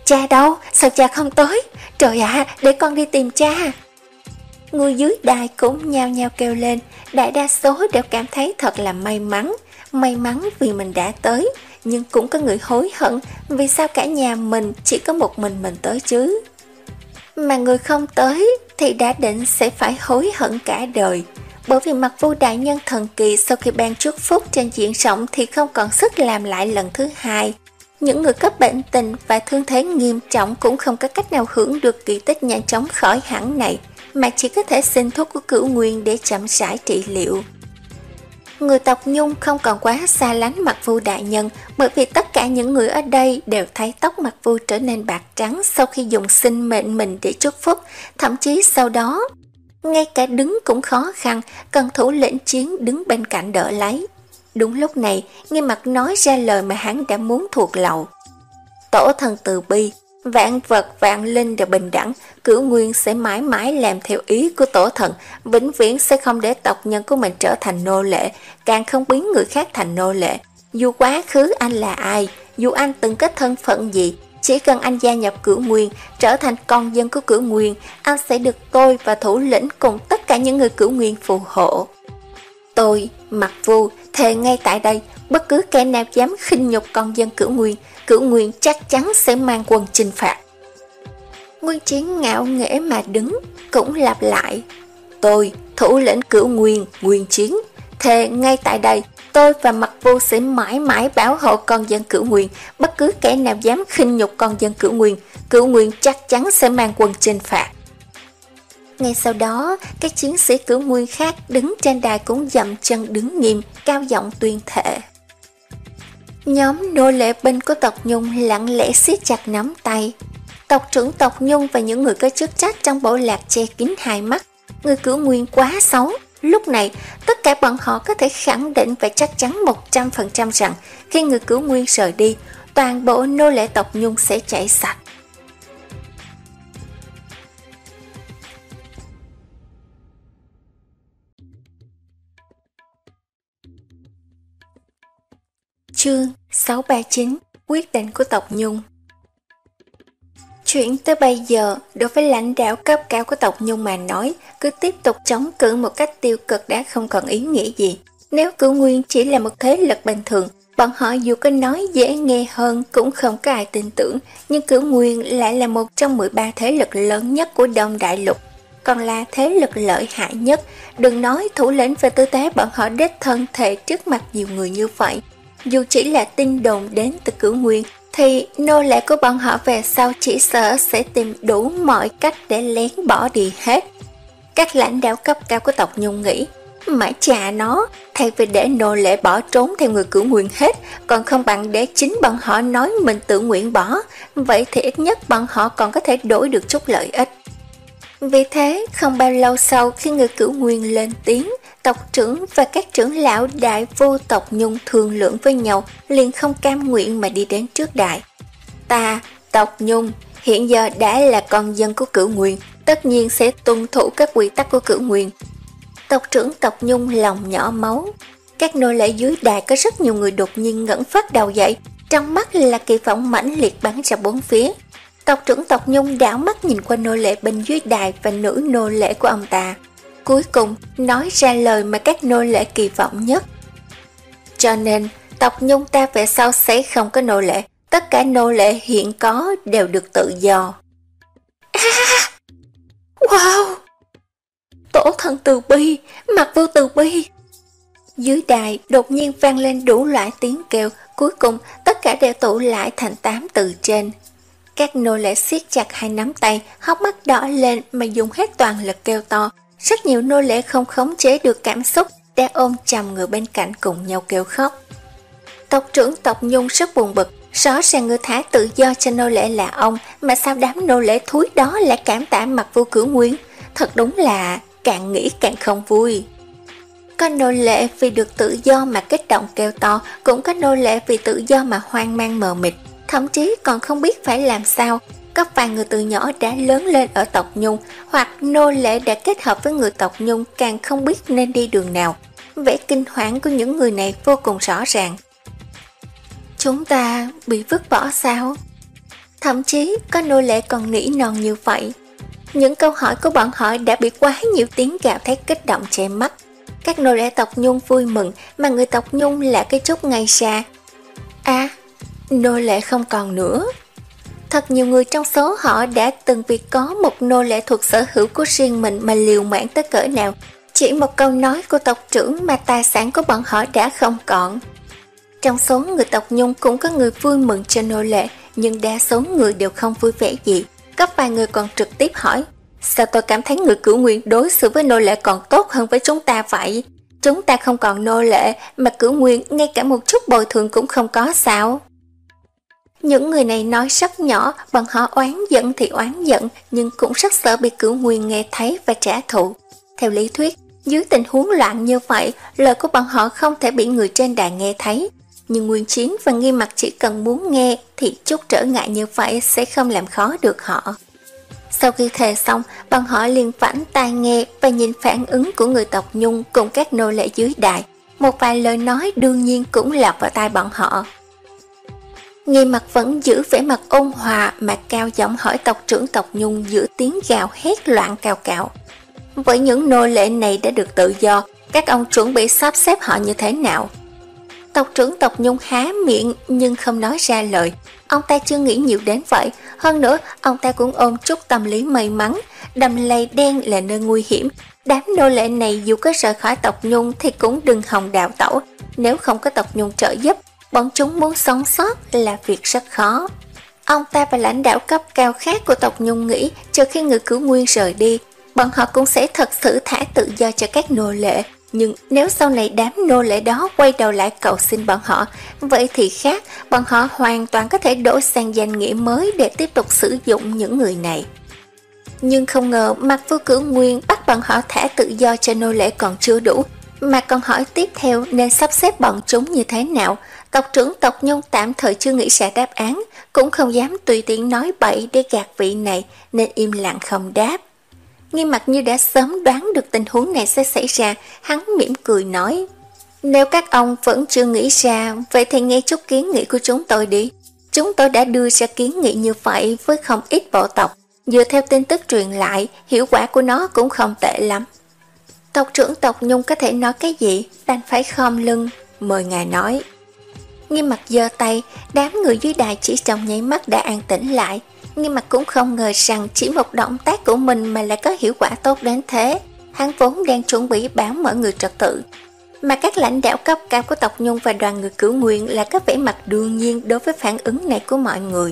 Cha đâu? Sao cha không tới? Trời ạ, à, để con đi tìm cha. Người dưới đài cũng nhao nhao kêu lên. Đại đa số đều cảm thấy thật là may mắn. May mắn vì mình đã tới, nhưng cũng có người hối hận vì sao cả nhà mình chỉ có một mình mình tới chứ. Mà người không tới thì đã định sẽ phải hối hận cả đời. Bởi vì Mặc Vu đại nhân thần kỳ sau khi ban chúc phúc trên diện rộng thì không còn sức làm lại lần thứ hai. Những người có bệnh tình và thương thế nghiêm trọng cũng không có cách nào hưởng được kỳ tích nhanh chóng khỏi hẳn này, mà chỉ có thể xin thuốc của Cửu Nguyên để chậm rãi trị liệu. Người tộc Nhung không còn quá xa lánh Mặc Vu đại nhân, bởi vì tất cả những người ở đây đều thấy tóc Mặc Vu trở nên bạc trắng sau khi dùng sinh mệnh mình để chúc phúc, thậm chí sau đó ngay cả đứng cũng khó khăn, cần thủ lĩnh chiến đứng bên cạnh đỡ lấy. Đúng lúc này, Nghiêm Mặc nói ra lời mà hắn đã muốn thuộc lòng. Tổ thần từ bi, vạn vật vạn linh đều bình đẳng, Cửu Nguyên sẽ mãi mãi làm theo ý của tổ thần, vĩnh viễn sẽ không để tộc nhân của mình trở thành nô lệ, càng không biến người khác thành nô lệ. Dù quá khứ anh là ai, dù anh từng có thân phận gì, chỉ cần anh gia nhập Cửu Nguyên, trở thành con dân của Cửu Nguyên, anh sẽ được tôi và thủ lĩnh cùng tất cả những người Cửu Nguyên phù hộ. Tôi, Mặc Vu, thề ngay tại đây, bất cứ kẻ nào dám khinh nhục con dân Cửu Nguyên, Cửu Nguyên chắc chắn sẽ mang quân chinh phạt. Nguyên Chiến ngạo nghễ mà đứng, cũng lặp lại. Tôi, thủ lĩnh Cửu Nguyên, Nguyên Chiến, thề ngay tại đây, tôi và Mặc Vu sẽ mãi mãi bảo hộ con dân Cửu Nguyên, bất cứ kẻ nào dám khinh nhục con dân Cửu Nguyên, Cửu Nguyên chắc chắn sẽ mang quân chinh phạt. Ngay sau đó, các chiến sĩ Cửu Nguyên khác đứng trên đài cũng dậm chân đứng nghiêm, cao giọng tuyên thệ. Nhóm nô lệ binh của tộc Nhung lặng lẽ siết chặt nắm tay. Tộc trưởng tộc Nhung và những người có chức trách trong bộ lạc che kín hai mắt. Người Cửu Nguyên quá xấu. Lúc này, tất cả bọn họ có thể khẳng định và chắc chắn một trăm phần trăm rằng khi người Cửu Nguyên rời đi, toàn bộ nô lệ tộc Nhung sẽ chảy sạch. Chương sáu ba chín, quyết định của tộc Nhung. Chuyện tới bây giờ, đối với lãnh đạo cấp cao của tộc Nhung mà nói, cứ tiếp tục chống cự một cách tiêu cực đã không còn ý nghĩa gì. Nếu Cửu Nguyên chỉ là một thế lực bình thường, bọn họ dù có nói dễ nghe hơn cũng không có ai tin tưởng, nhưng Cửu Nguyên lại là một trong mười ba thế lực lớn nhất của Đông Đại Lục, còn là thế lực lợi hại nhất. Đừng nói thủ lĩnh và tư tế bọn họ đích thân thể trước mặt nhiều người như vậy. Dù chỉ là tin đồn đến từ Cửu Nguyên, thì nô lệ của bọn họ về sau chỉ sợ sẽ tìm đủ mọi cách để lén bỏ đi hết. Các lãnh đạo cấp cao của tộc Nhung nghĩ, mà chà nó, thay vì để nô lệ bỏ trốn theo người Cửu Nguyên hết, còn không bằng để chính bọn họ nói mình tự nguyện bỏ, vậy thì ít nhất bọn họ còn có thể đổi được chút lợi ích. Vì thế, không bao lâu sau khi người Cửu Nguyên lên tiếng, tộc trưởng và các trưởng lão đại vô tộc Nhung thương lượng với nhau, liền không cam nguyện mà đi đến trước đại. Ta, tộc Nhung, hiện giờ đã là con dân của Cửu Nguyên, tất nhiên sẽ tuân thủ các quy tắc của Cửu Nguyên. Tộc trưởng tộc Nhung lòng nhỏ máu. Các nô lệ dưới đài có rất nhiều người đột nhiên ngẩng phát đầu dậy, trong mắt là kỳ vọng mãnh liệt bắn ra bốn phía. Tộc trưởng tộc Nhung đảo mắt nhìn qua nô lệ bên dưới đài và nữ nô lệ của ông ta. Cuối cùng nói ra lời mà các nô lệ kỳ vọng nhất. Cho nên tộc Nhung ta về sau sẽ không có nô lệ, tất cả nô lệ hiện có đều được tự do. À, wow! Tổ thần từ bi, Mặc Vu từ bi. Dưới đài đột nhiên vang lên đủ loại tiếng kêu, cuối cùng tất cả đều tụ lại thành tám từ trên. Các nô lệ siết chặt hai nắm tay, hốc mắt đỏ lên mà dùng hết toàn lực kêu to. Rất nhiều nô lệ không khống chế được cảm xúc, đã ôm chầm người bên cạnh cùng nhau kêu khóc. Tộc trưởng tộc Nhung rất buồn bực, rõ ràng người thả tự do cho nô lệ là ông, mà sao đám nô lệ thúi đó lại cảm tạ Mặc Vu Cửu Nguyên? Thật đúng là càng nghĩ càng không vui. Có nô lệ vì được tự do mà kích động kêu to, cũng có nô lệ vì tự do mà hoang mang mờ mịt, thậm chí còn không biết phải làm sao. Có vài người từ nhỏ đã lớn lên ở tộc Nhung, hoặc nô lệ đã kết hợp với người tộc Nhung càng không biết nên đi đường nào. Vẻ kinh hoảng của những người này vô cùng rõ ràng. Chúng ta bị vứt bỏ sao? Thậm chí có nô lệ còn nỉ non như vậy. Những câu hỏi của bọn họ đã bị quá nhiều tiếng gào thét kích động che mắt. Các nô lệ tộc Nhung vui mừng, mà người tộc Nhung là cái chút ngay ra. À, nô lệ không còn nữa. Thật nhiều người trong số họ đã từng vì có một nô lệ thuộc sở hữu của riêng mình mà liều mạng tới cỡ nào. Chỉ một câu nói của tộc trưởng mà tài sản của bọn họ đã không còn. Trong số người tộc Nhung cũng có người vui mừng cho nô lệ, nhưng đa số người đều không vui vẻ gì. Có vài người còn trực tiếp hỏi, sao tôi cảm thấy người Cửu Nguyên đối xử với nô lệ còn tốt hơn với chúng ta vậy? Chúng ta không còn nô lệ, mà Cửu Nguyên ngay cả một chút bồi thường cũng không có sao? Những người này nói rất nhỏ, bọn họ oán giận thì oán giận, nhưng cũng rất sợ bị Cửu Nguyên nghe thấy và trả thù. Theo lý thuyết, dưới tình huống loạn như vậy, lời của bọn họ không thể bị người trên đài nghe thấy. Nhưng Nguyên Chiến và Nghiêm Mặc chỉ cần muốn nghe thì chút trở ngại như vậy sẽ không làm khó được họ. Sau khi thề xong, bọn họ liền vảnh tai nghe và nhìn phản ứng của người tộc Nhung cùng các nô lệ dưới đài. Một vài lời nói đương nhiên cũng lọt vào tai bọn họ. Nghiêm Mặc vẫn giữ vẻ mặt ôn hòa mà cao giọng hỏi tộc trưởng tộc Nhung giữa tiếng gào hét loạn cào cào. Với những nô lệ này đã được tự do, các ông chuẩn bị sắp xếp họ như thế nào? Tộc trưởng tộc Nhung há miệng nhưng không nói ra lời. Ông ta chưa nghĩ nhiều đến vậy. Hơn nữa, ông ta cũng ôm chút tâm lý may mắn. Đầm lầy đen là nơi nguy hiểm. Đám nô lệ này dù có rời khỏi tộc Nhung thì cũng đừng hòng đào tẩu. Nếu không có tộc Nhung trợ giúp, bọn chúng muốn sống sót là việc rất khó. Ông ta và lãnh đạo cấp cao khác của tộc Nhung nghĩ trừ khi người Cửu Nguyên rời đi, bọn họ cũng sẽ thật sự thả tự do cho các nô lệ. Nhưng nếu sau này đám nô lệ đó quay đầu lại cầu xin bọn họ, vậy thì khác, bọn họ hoàn toàn có thể đổi sang danh nghĩa mới để tiếp tục sử dụng những người này. Nhưng không ngờ Mạc Phu Cửu Nguyên bắt bọn họ thả tự do cho nô lệ còn chưa đủ, mà còn hỏi tiếp theo nên sắp xếp bọn chúng như thế nào. Tộc trưởng tộc Nhung tạm thời chưa nghĩ ra đáp án, cũng không dám tùy tiện nói bậy để gạt vị này, nên im lặng không đáp. Nghiêm Mặc như đã sớm đoán được tình huống này sẽ xảy ra, hắn mỉm cười nói, nếu các ông vẫn chưa nghĩ ra, vậy thì nghe chút kiến nghị của chúng tôi đi. Chúng tôi đã đưa ra kiến nghị như vậy với không ít bộ tộc, dựa theo tin tức truyền lại, hiệu quả của nó cũng không tệ lắm. Tộc trưởng tộc Nhung có thể nói cái gì, đành phải khom lưng, mời ngài nói. Nghiêm Mặc giơ tay, đám người dưới đài chỉ trong nháy mắt đã an tĩnh lại. Nghiêm Mặc cũng không ngờ rằng chỉ một động tác của mình mà lại có hiệu quả tốt đến thế. Hắn vốn đang chuẩn bị báo mọi người trật tự, mà các lãnh đạo cấp cao của tộc Nhung và đoàn người Cửu Nguyên là có vẻ mặt đương nhiên đối với phản ứng này của mọi người.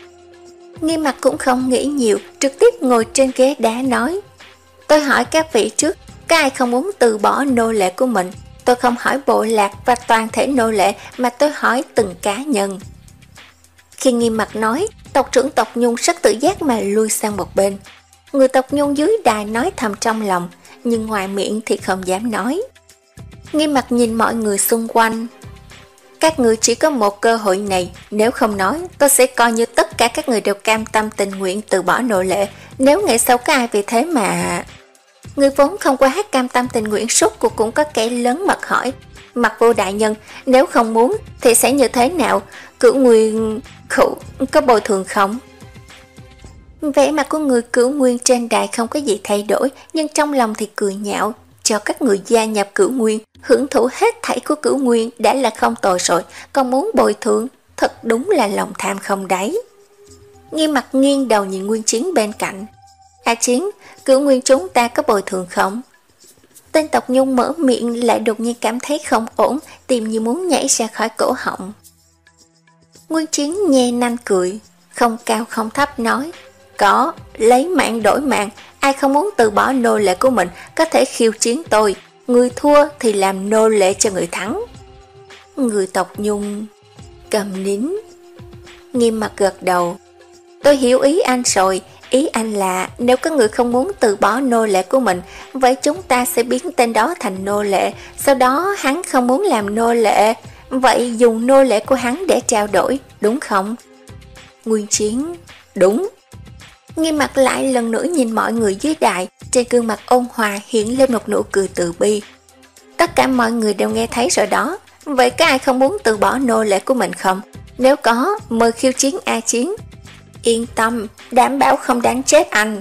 Nghiêm Mặc cũng không nghĩ nhiều, trực tiếp ngồi trên ghế đá nói, tôi hỏi các vị trước, có ai không muốn từ bỏ nô lệ của mình? Tôi không hỏi bộ lạc và toàn thể nô lệ, mà tôi hỏi từng cá nhân. Khi Nghiêm Mặc nói, tộc trưởng tộc Nhung rất tự giác mà lui sang một bên. Người tộc Nhung dưới đài nói thầm trong lòng, nhưng ngoài miệng thì không dám nói. Nghiêm Mặc nhìn mọi người xung quanh. Các người chỉ có một cơ hội này, nếu không nói, tôi sẽ coi như tất cả các người đều cam tâm tình nguyện từ bỏ nô lệ. Nếu ngày sau có ai vì thế mà... Người vốn không quá hát cam tâm tình nguyện, rốt cuộc cũng có kẻ lớn mật hỏi, Mặc Vô đại nhân, nếu không muốn thì sẽ như thế nào? Cửu Nguyên khủ có bồi thường không? Vẻ mặt của người Cửu Nguyên trên đài không có gì thay đổi, nhưng trong lòng thì cười nhạo, cho các người gia nhập Cửu Nguyên, hưởng thụ hết thảy của Cửu Nguyên đã là không tồi rồi, còn muốn bồi thường, thật đúng là lòng tham không đáy. Nghiêm Mặc nghiêng đầu nhìn Nguyên Chiến bên cạnh. A Chiến, Cửu Nguyên chúng ta có bồi thường không? Tên tộc Nhung mở miệng lại đột nhiên cảm thấy không ổn, tìm như muốn nhảy ra khỏi cổ họng. Nguyên Chiến nhe nanh cười, không cao không thấp nói, có, lấy mạng đổi mạng, ai không muốn từ bỏ nô lệ của mình có thể khiêu chiến tôi, người thua thì làm nô lệ cho người thắng. Người tộc Nhung cầm nín. Nghiêm Mặc gật đầu, tôi hiểu ý anh rồi. Ý anh là nếu có người không muốn từ bỏ nô lệ của mình, vậy chúng ta sẽ biến tên đó thành nô lệ. Sau đó hắn không muốn làm nô lệ, vậy dùng nô lệ của hắn để trao đổi, đúng không? Nguyên Chiến, đúng. Nghiêm Mặc lại lần nữa nhìn mọi người dưới đài, trên gương mặt ôn hòa hiện lên một nụ cười từ bi. Tất cả mọi người đều nghe thấy rồi đó, vậy có ai không muốn từ bỏ nô lệ của mình không? Nếu có, mời khiêu chiến A Chiến. yên tâm, đảm bảo không đánh chết anh.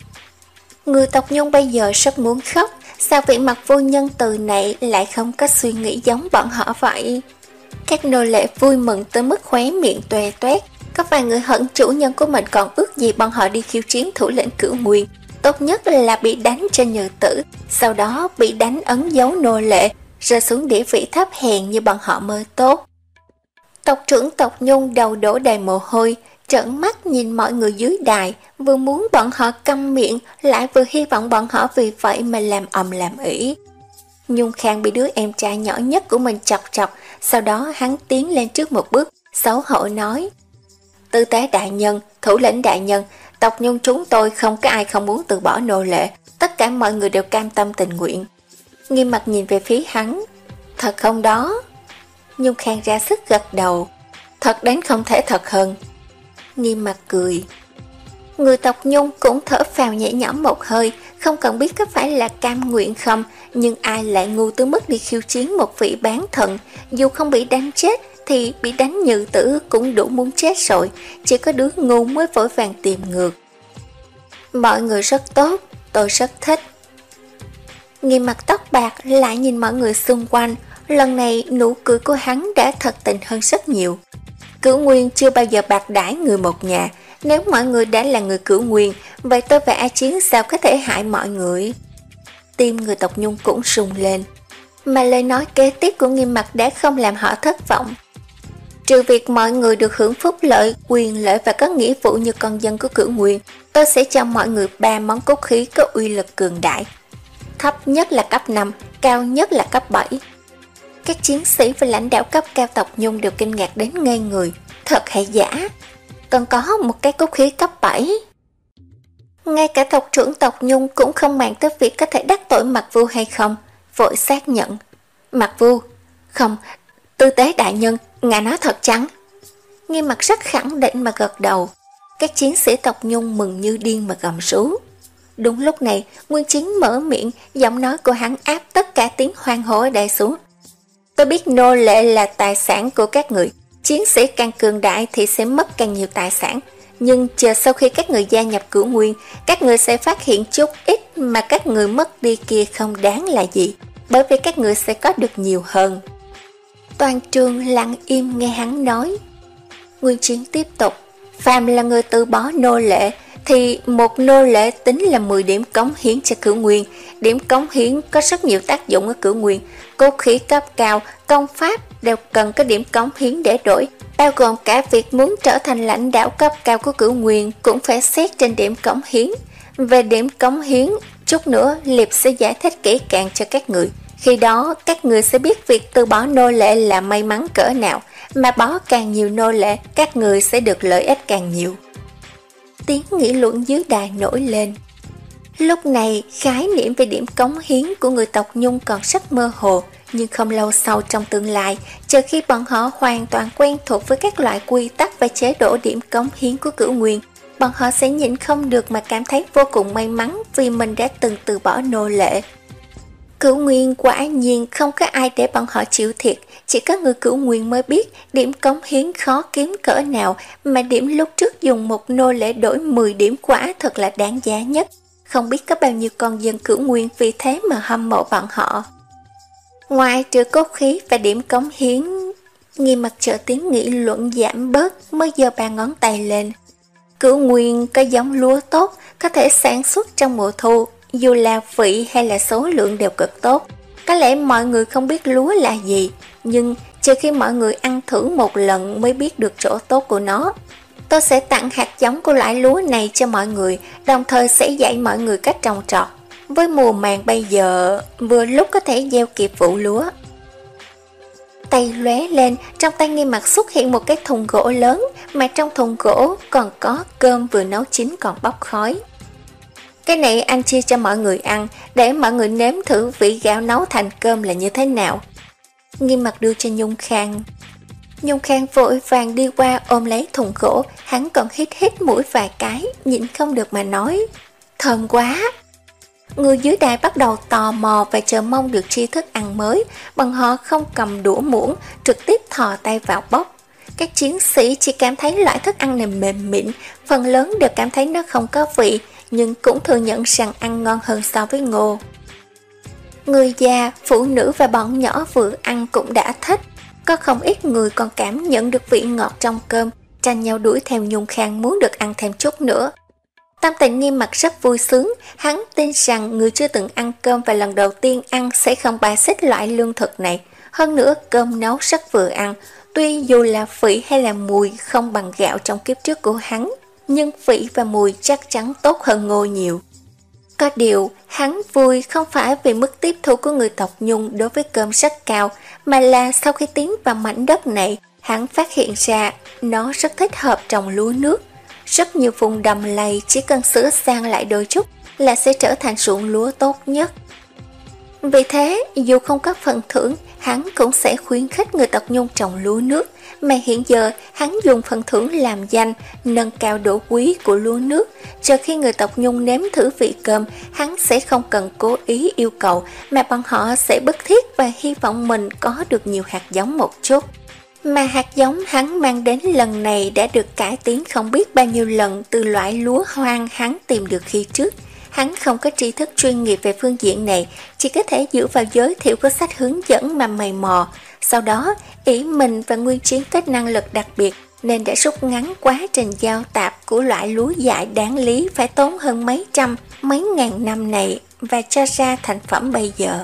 Người tộc Nhung bây giờ rất muốn khóc, sao vị mặt vô nhân từ này lại không có suy nghĩ giống bọn họ vậy? Các nô lệ vui mừng tới mức khóe miệng toe toét, có vài người hận chủ nhân của mình còn ước gì bọn họ đi khiêu chiến thủ lĩnh Cửu Nguyên, tốt nhất là bị đánh trên nhừ tử, sau đó bị đánh ấn dấu nô lệ, rơi xuống địa vị thấp hèn như bọn họ mới tốt. Tộc trưởng tộc Nhung đầu đổ đầy mồ hôi, trợn mắt nhìn mọi người dưới đài, vừa muốn bọn họ câm miệng, lại vừa hy vọng bọn họ vì vậy mà làm ầm làm ĩ. Nhung Khang bị đứa em trai nhỏ nhất của mình chọc chọc, sau đó hắn tiến lên trước một bước, xấu hổ nói: Tư tế đại nhân, thủ lĩnh đại nhân, tộc Nhung chúng tôi không có ai không muốn từ bỏ nô lệ, tất cả mọi người đều cam tâm tình nguyện. Nghiêm mặt nhìn về phía hắn: Thật không đó? Nhung Khang ra sức gật đầu: Thật đến không thể thật hơn. Nghiêm mặt cười. Người tộc Nhung cũng thở phào nhẹ nhõm một hơi, không cần biết có phải là cam nguyện không, nhưng ai lại ngu tới mức đi khiêu chiến một vị bán thần, dù không bị đánh chết thì bị đánh nhừ tử cũng đủ muốn chết rồi, chỉ có đứa ngu mới vội vàng tìm ngược. Mọi người rất tốt, tôi rất thích. Nghiêm mặt tóc bạc lại nhìn mọi người xung quanh, lần này nụ cười của hắn đã thật tình hơn rất nhiều. Cửu Nguyên chưa bao giờ bạc đãi người một nhà, nếu mọi người đã là người Cửu Nguyên, vậy tôi và A Chiến sao có thể hại mọi người? Tim người tộc Nhung cũng rung lên, mà lời nói kế tiếp của Nghiêm mặt đã không làm họ thất vọng. Trừ việc mọi người được hưởng phúc lợi, quyền lợi và có nghĩa vụ như con dân của Cửu Nguyên, tôi sẽ cho mọi người ba món cốt khí có uy lực cường đại. Thấp nhất là cấp năm, cao nhất là cấp bảy. Các chiến sĩ và lãnh đạo cấp cao tộc Nhung đều kinh ngạc đến ngây người. Thật hay giả? Còn có một cái cốt khí cấp bảy. Ngay cả tộc trưởng tộc Nhung cũng không màng tới việc có thể đắc tội Mặc Vu hay không, vội xác nhận. Mặc Vu, không, tư tế đại nhân, ngài nói thật chăng? Nghiêm mặt rất khẳng định mà gật đầu. Các chiến sĩ tộc Nhung mừng như điên mà gầm rú. Đúng lúc này, Nguyên Chiến mở miệng, giọng nói của hắn áp tất cả tiếng hoan hô ở đây xuống. Tôi biết nô lệ là tài sản của các người, chiến sĩ càng cường đại thì sẽ mất càng nhiều tài sản. Nhưng chờ sau khi các người gia nhập Cửu Nguyên, các người sẽ phát hiện chút ít mà các người mất đi kia không đáng là gì, bởi vì các người sẽ có được nhiều hơn. Toàn trường lặng im nghe hắn nói. Nguyên Chiến tiếp tục. Phàm là người từ bỏ nô lệ thì một nô lệ tính là mười điểm cống hiến cho Cửu Nguyên. Điểm cống hiến có rất nhiều tác dụng ở Cửu Nguyên. Cốt khí cấp cao, công pháp đều cần có điểm cống hiến để đổi, bao gồm cả việc muốn trở thành lãnh đạo cấp cao của Cửu Nguyên cũng phải xét trên điểm cống hiến. Về điểm cống hiến, chút nữa Liệp sẽ giải thích kỹ càng cho các người. Khi đó các người sẽ biết việc từ bỏ nô lệ là may mắn cỡ nào, mà bỏ càng nhiều nô lệ các người sẽ được lợi ích càng nhiều. Tiếng nghị luận dưới đài nổi lên. Lúc này khái niệm về điểm cống hiến của người tộc Nhung còn rất mơ hồ, nhưng không lâu sau trong tương lai, chờ khi bọn họ hoàn toàn quen thuộc với các loại quy tắc và chế độ điểm cống hiến của Cửu Nguyên, bọn họ sẽ nhịn không được mà cảm thấy vô cùng may mắn vì mình đã từng từ bỏ nô lệ. Cửu Nguyên quả nhiên không có ai để bọn họ chịu thiệt, chỉ có người Cửu Nguyên mới biết điểm cống hiến khó kiếm cỡ nào, mà điểm lúc trước dùng một nô lệ đổi mười điểm quả thật là đáng giá nhất. Không biết có bao nhiêu con dân Cửu Nguyên vì thế mà hâm mộ bọn họ. Ngoài trừ cốt khí và điểm cống hiến, Nghiêm mặt chờ tiếng nghị luận giảm bớt mới giơ ba ngón tay lên. Cửu Nguyên có giống lúa tốt, có thể sản xuất trong mùa thu, dù là vị hay là số lượng đều cực tốt. Có lẽ mọi người không biết lúa là gì, nhưng chờ khi mọi người ăn thử một lần mới biết được chỗ tốt của nó. Tôi sẽ tặng hạt giống của loại lúa này cho mọi người, đồng thời sẽ dạy mọi người cách trồng trọt. Với mùa màng bây giờ, vừa lúc có thể gieo kịp vụ lúa. Tay lóe lên, trong tay Nghiêm mặt xuất hiện một cái thùng gỗ lớn, mà trong thùng gỗ còn có cơm vừa nấu chín còn bốc khói. Cái này anh chia cho mọi người ăn, để mọi người nếm thử vị gạo nấu thành cơm là như thế nào. Nghiêm mặt đưa cho Nhung Khang. Nhung Khang vội vàng đi qua ôm lấy thùng gỗ, hắn còn hít hít mũi vài cái, nhịn không được mà nói. Thơm quá! Người dưới đài bắt đầu tò mò và chờ mong được tri thức ăn mới, bằng họ không cầm đũa muỗng, trực tiếp thò tay vào bóc. Các chiến sĩ chỉ cảm thấy loại thức ăn này mềm mịn, phần lớn đều cảm thấy nó không có vị, nhưng cũng thừa nhận rằng ăn ngon hơn so với ngô. Người già, phụ nữ và bọn nhỏ vừa ăn cũng đã thích. Có không ít người còn cảm nhận được vị ngọt trong cơm, tranh nhau đuổi theo Nhung Khang muốn được ăn thêm chút nữa. Tâm tình Nghiêm Mặc rất vui sướng, hắn tin rằng người chưa từng ăn cơm và lần đầu tiên ăn sẽ không bài xích loại lương thực này. Hơn nữa cơm nấu rất vừa ăn, tuy dù là vị hay là mùi không bằng gạo trong kiếp trước của hắn, nhưng vị và mùi chắc chắn tốt hơn ngô nhiều. Có điều, hắn vui không phải vì mức tiếp thu của người tộc Nhung đối với cơm rất cao, mà là sau khi tiến vào mảnh đất này, hắn phát hiện ra nó rất thích hợp trồng lúa nước. Rất nhiều vùng đầm lầy chỉ cần sửa sang lại đôi chút là sẽ trở thành ruộng lúa tốt nhất. Vì thế, dù không có phần thưởng, hắn cũng sẽ khuyến khích người tộc Nhung trồng lúa nước, mà hiện giờ hắn dùng phần thưởng làm danh, nâng cao độ quý của lúa nước. Chờ khi người tộc Nhung nếm thử vị cơm, hắn sẽ không cần cố ý yêu cầu, mà bọn họ sẽ bức thiết và hy vọng mình có được nhiều hạt giống một chút. Mà hạt giống hắn mang đến lần này đã được cải tiến không biết bao nhiêu lần từ loại lúa hoang hắn tìm được khi trước. Hắn không có tri thức chuyên nghiệp về phương diện này, chỉ có thể dựa vào giới thiệu của sách hướng dẫn mà mày mò. Sau đó, ý mình và Nguyên Chiến có năng lực đặc biệt nên đã rút ngắn quá trình giao tạp của loại lúa dại đáng lý phải tốn hơn mấy trăm, mấy ngàn năm này và cho ra thành phẩm bây giờ.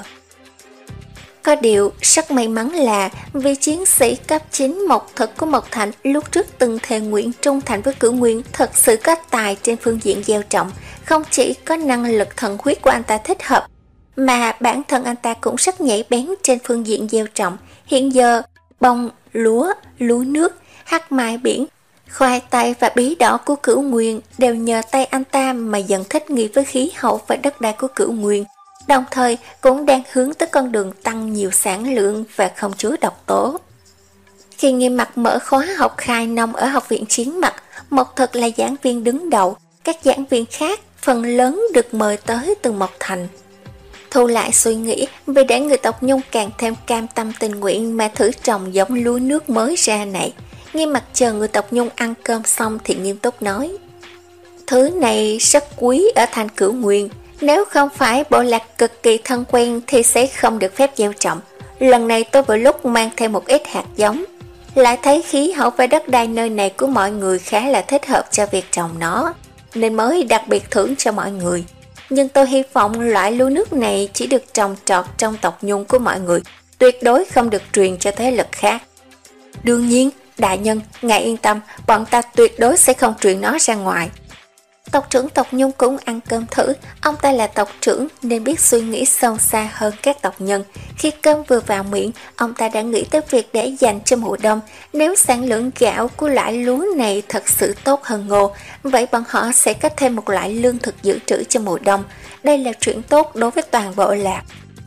Có điều, rất may mắn là vì chiến sĩ cấp chín Mộc Thực của Mộc Thành lúc trước từng thề nguyện trung thành với Cửu Nguyên thật sự có tài trên phương diện gieo trồng, không chỉ có năng lực thần huyết của anh ta thích hợp, mà bản thân anh ta cũng rất nhạy bén trên phương diện gieo trồng. Hiện giờ, bông, lúa, lúa nước, hắc mai biển, khoai tây và bí đỏ của Cửu Nguyên đều nhờ tay anh ta mà dần thích nghi với khí hậu và đất đai của Cửu Nguyên, đồng thời cũng đang hướng tới con đường tăng nhiều sản lượng và không chứa độc tố. Khi Nghiêm Mặc mở khóa học khai nông ở học viện Chiến Mặc, Mộc Thực là giảng viên đứng đầu, các giảng viên khác phần lớn được mời tới từ Mộc Thành. Thu lại suy nghĩ, vì để người tộc Nhung càng thêm cam tâm tình nguyện mà thử trồng giống lúa nước mới ra này, Nghiêm Mặc chờ người tộc Nhung ăn cơm xong thì nghiêm túc nói: thứ này rất quý ở thành Cửu Nguyên, nếu không phải bộ lạc cực kỳ thân quen thì sẽ không được phép gieo trồng. Lần này tôi vừa lúc mang thêm một ít hạt giống, lại thấy khí hậu và đất đai nơi này của mọi người khá là thích hợp cho việc trồng nó, nên mới đặc biệt thưởng cho mọi người. Nhưng tôi hy vọng loại lúa nước này chỉ được trồng trọt trong tộc Nhung của mọi người, tuyệt đối không được truyền cho thế lực khác. Đương nhiên, đại nhân, ngài yên tâm, bọn ta tuyệt đối sẽ không truyền nó ra ngoài. Tộc trưởng tộc Nhung cũng ăn cơm thử, ông ta là tộc trưởng nên biết suy nghĩ sâu xa hơn các tộc nhân. Khi cơm vừa vào miệng, ông ta đã nghĩ tới việc để dành cho mùa đông. Nếu sản lượng gạo của loại lúa này thật sự tốt hơn ngô, vậy bọn họ sẽ có thêm một loại lương thực dự trữ cho mùa đông. Đây là chuyện tốt đối với toàn bộ lạc.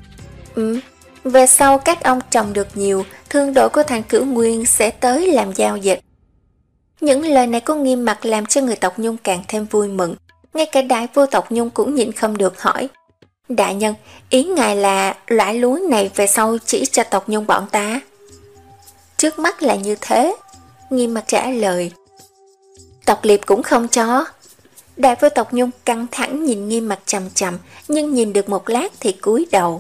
Ừ, về sau các ông trồng được nhiều, thương đội của thành Cửu Nguyên sẽ tới làm giao dịch. Những lời này của Nghiêm Mặc làm cho người tộc Nhung càng thêm vui mừng. Ngay cả đại vua tộc Nhung cũng nhịn không được hỏi: đại nhân, ý ngài là loại lúa này về sau chỉ cho tộc Nhung bọn ta? Trước mắt là như thế, Nghiêm Mặc trả lời. Tộc Liệp cũng không cho. Đại vua tộc Nhung căng thẳng nhìn Nghiêm Mặc chằm chằm, nhưng nhìn được một lát thì cúi đầu.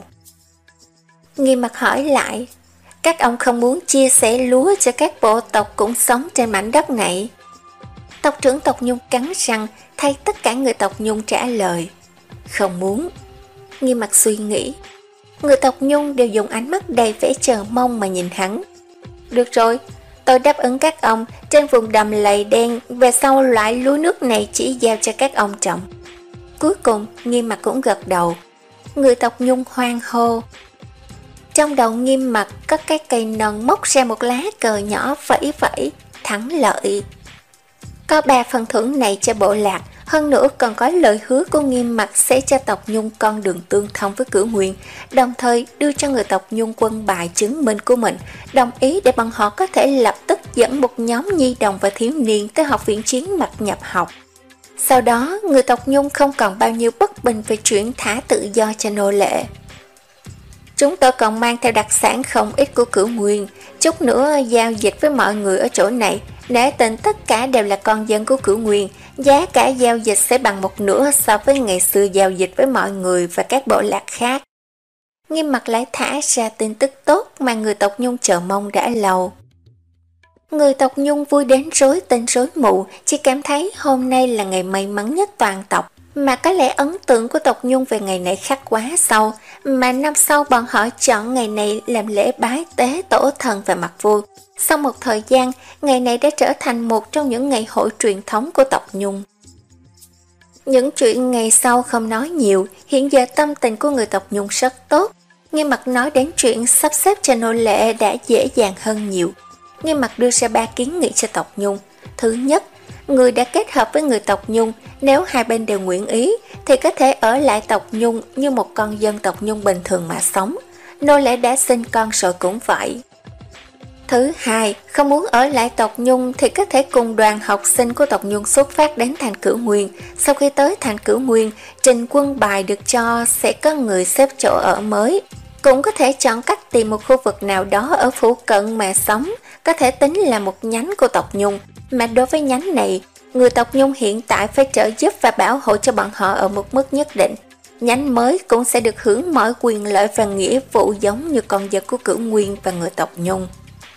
Nghiêm Mặc hỏi lại: các ông không muốn chia sẻ lúa cho các bộ tộc cũng sống trên mảnh đất này? Tộc trưởng tộc Nhung cắn răng thay tất cả người tộc Nhung trả lời: không muốn. Nghiêm Mặc suy nghĩ. Người tộc Nhung đều dùng ánh mắt đầy vẻ chờ mong mà nhìn hắn. Được rồi, tôi đáp ứng các ông, trên vùng đầm lầy đen về sau loại lúa nước này chỉ giao cho các ông trồng. Cuối cùng Nghiêm Mặc cũng gật đầu. Người tộc Nhung hoan hô. Trong đầu Nghiêm Mặc có cái cây nần móc ra một lá cờ nhỏ vẫy vẫy, thắng lợi. Có ba phần thưởng này cho bộ lạc, hơn nữa còn có lời hứa của Nghiêm Mặc sẽ cho tộc Nhung con đường tương thông với Cửu Nguyên, đồng thời đưa cho người tộc Nhung quân bài chứng minh của mình, đồng ý để bọn họ có thể lập tức dẫn một nhóm nhi đồng và thiếu niên tới học viện Chiến Mặc nhập học. Sau đó, người tộc Nhung không còn bao nhiêu bất bình về chuyện thả tự do cho nô lệ. Chúng tôi còn mang theo đặc sản không ít của Cửu Nguyên, chút nữa giao dịch với mọi người ở chỗ này. Nể tình tất cả đều là con dân của Cửu Nguyên, giá cả giao dịch sẽ bằng một nửa so với ngày xưa giao dịch với mọi người và các bộ lạc khác. Nghiêm Mặt lại thả ra tin tức tốt mà người tộc Nhung chờ mong đã lâu. Người tộc Nhung vui đến rối tinh rối mù, chỉ cảm thấy hôm nay là ngày may mắn nhất toàn tộc. Mà có lẽ ấn tượng của tộc Nhung về ngày này khắc quá sâu, mà năm sau bọn họ chọn ngày này làm lễ bái tế tổ thần và mặt vua. Sau một thời gian, ngày này đã trở thành một trong những ngày hội truyền thống của tộc Nhung. Những chuyện ngày sau không nói nhiều, hiện giờ tâm tình của người tộc Nhung rất tốt. Nghiêm Mặt nói đến chuyện sắp xếp cho nô lệ đã dễ dàng hơn nhiều. Nghiêm Mặt đưa ra ba kiến nghị cho tộc Nhung. Thứ nhất, người đã kết hợp với người tộc Nhung, nếu hai bên đều nguyện ý thì có thể ở lại tộc Nhung như một con dân tộc Nhung bình thường mà sống. Nô lệ đã sinh con rồi cũng vậy. Thứ hai, không muốn ở lại tộc Nhung thì có thể cùng đoàn học sinh của tộc Nhung xuất phát đến thành Cửu Nguyên. Sau khi tới thành Cửu Nguyên, trình quân bài được cho sẽ có người xếp chỗ ở mới. Cũng có thể chọn cách tìm một khu vực nào đó ở phụ cận mà sống, có thể tính là một nhánh của tộc Nhung. Mà đối với nhánh này, người tộc Nhung hiện tại phải trợ giúp và bảo hộ cho bọn họ ở một mức nhất định. Nhánh mới cũng sẽ được hưởng mọi quyền lợi và nghĩa vụ giống như con dân của Cửu Nguyên và người tộc Nhung.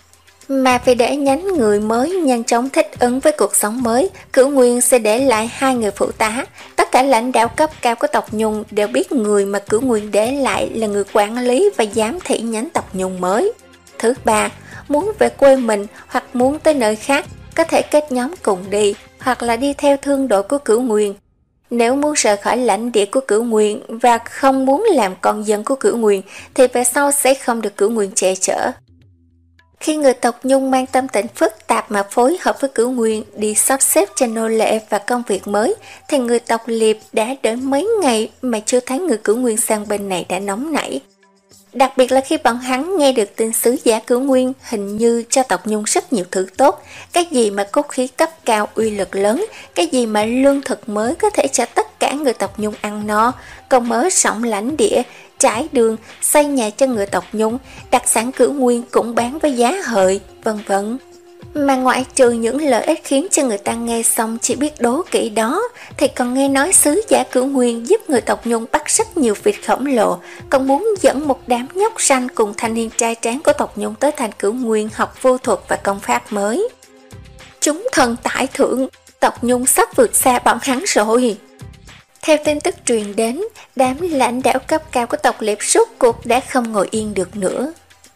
Mà vì để nhánh người mới nhanh chóng thích ứng với cuộc sống mới, Cửu Nguyên sẽ để lại hai người phụ tá. Tất cả lãnh đạo cấp cao của tộc Nhung đều biết người mà Cửu Nguyên để lại là người quản lý và giám thị nhánh tộc Nhung mới. Thứ ba, muốn về quê mình hoặc muốn tới nơi khác, có thể kết nhóm cùng đi, hoặc là đi theo thương đội của Cửu Nguyên. Nếu muốn rời khỏi lãnh địa của Cửu Nguyên và không muốn làm con dân của Cửu Nguyên, thì về sau sẽ không được Cửu Nguyên che chở. Khi người tộc Nhung mang tâm tình phức tạp mà phối hợp với Cửu Nguyên đi sắp xếp cho nô lệ và công việc mới, thì người tộc Liệp đã đợi mấy ngày mà chưa thấy người Cửu Nguyên sang bên này đã nóng nảy. Đặc biệt là khi bọn hắn nghe được tin sứ giả Cửu Nguyên hình như cho tộc Nhung rất nhiều thứ tốt, cái gì mà cốt khí cấp cao uy lực lớn, cái gì mà lương thực mới có thể cho tất cả người tộc Nhung ăn no, còn mở rộng lãnh địa, trải đường, xây nhà cho người tộc Nhung, đặc sản Cửu Nguyên cũng bán với giá hời, vân vân. Mà ngoại trừ những lợi ích khiến cho người ta nghe xong chỉ biết đố kỵ đó, thì còn nghe nói sứ giả Cửu Nguyên giúp người tộc Nhung bắt rất nhiều vịt khổng lồ, còn muốn dẫn một đám nhóc ranh cùng thanh niên trai tráng của tộc Nhung tới thành Cửu Nguyên học vô thuật và công pháp mới. Chúng thần tải thượng, tộc Nhung sắp vượt xa bọn hắn rồi. Theo tin tức truyền đến, đám lãnh đạo cấp cao của tộc Liệp rốt cuộc đã không ngồi yên được nữa.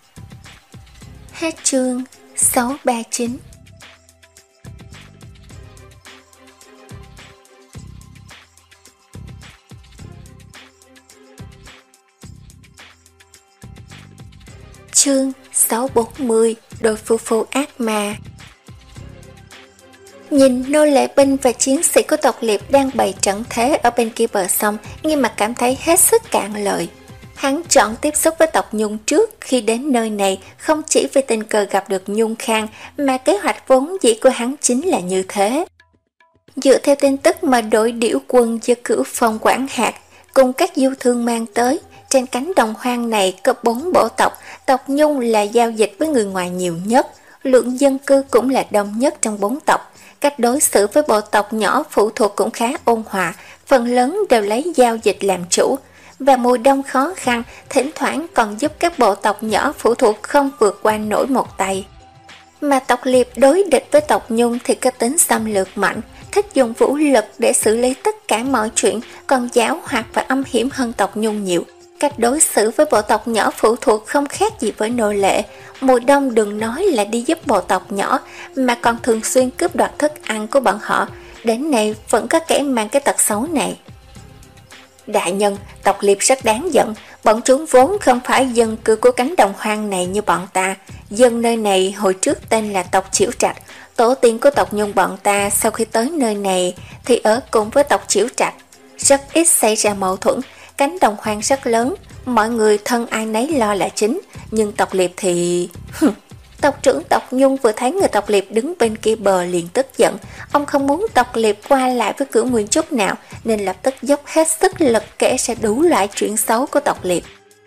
Hết chương sáu ba chín. Chương sáu bốn mươi. Đôi phu phu ác ma. Nhìn nô lệ binh và chiến sĩ của tộc Liệp đang bày trận thế ở bên kia bờ sông, Nghiêm Mặt cảm thấy hết sức cạn lời. Hắn chọn tiếp xúc với tộc Nhung trước khi đến nơi này không chỉ vì tình cờ gặp được Nhung Khang, mà kế hoạch vốn dĩ của hắn chính là như thế. Dựa theo tin tức mà đội điểu quân do Cửu Phong quản hạt cùng các du thương mang tới, trên cánh đồng hoang này có bốn bộ tộc, tộc Nhung là giao dịch với người ngoài nhiều nhất, lượng dân cư cũng là đông nhất trong bốn tộc. Cách đối xử với bộ tộc nhỏ phụ thuộc cũng khá ôn hòa, phần lớn đều lấy giao dịch làm chủ. Và mùa đông khó khăn, thỉnh thoảng còn giúp các bộ tộc nhỏ phụ thuộc không vượt qua nổi một tay. Mà tộc Liệp đối địch với tộc Nhung thì có tính xâm lược mạnh, thích dùng vũ lực để xử lý tất cả mọi chuyện, còn giảo hoạt và âm hiểm hơn tộc Nhung nhiều. Cách đối xử với bộ tộc nhỏ phụ thuộc không khác gì với nô lệ. Mùa đông đừng nói là đi giúp bộ tộc nhỏ, mà còn thường xuyên cướp đoạt thức ăn của bọn họ. Đến nay vẫn có kẻ mang cái tật xấu này. Đại nhân, tộc Liệp rất đáng giận. Bọn chúng vốn không phải dân cư của cánh đồng hoang này như bọn ta. Dân nơi này hồi trước tên là tộc Chiểu Trạch. Tổ tiên của tộc Nhung bọn ta sau khi tới nơi này thì ở cùng với tộc Chiểu Trạch. Rất ít xảy ra mâu thuẫn. Cánh đồng hoang rất lớn, mọi người thân ai nấy lo là chính. Nhưng tộc Liệp thì... Tộc trưởng tộc Nhung vừa thấy người tộc Liệp đứng bên kia bờ liền tức giận. Ông không muốn tộc Liệp qua lại với Cửu Nguyên chút nào, nên lập tức dốc hết sức lực kể ra đủ loại chuyện xấu của tộc Liệp.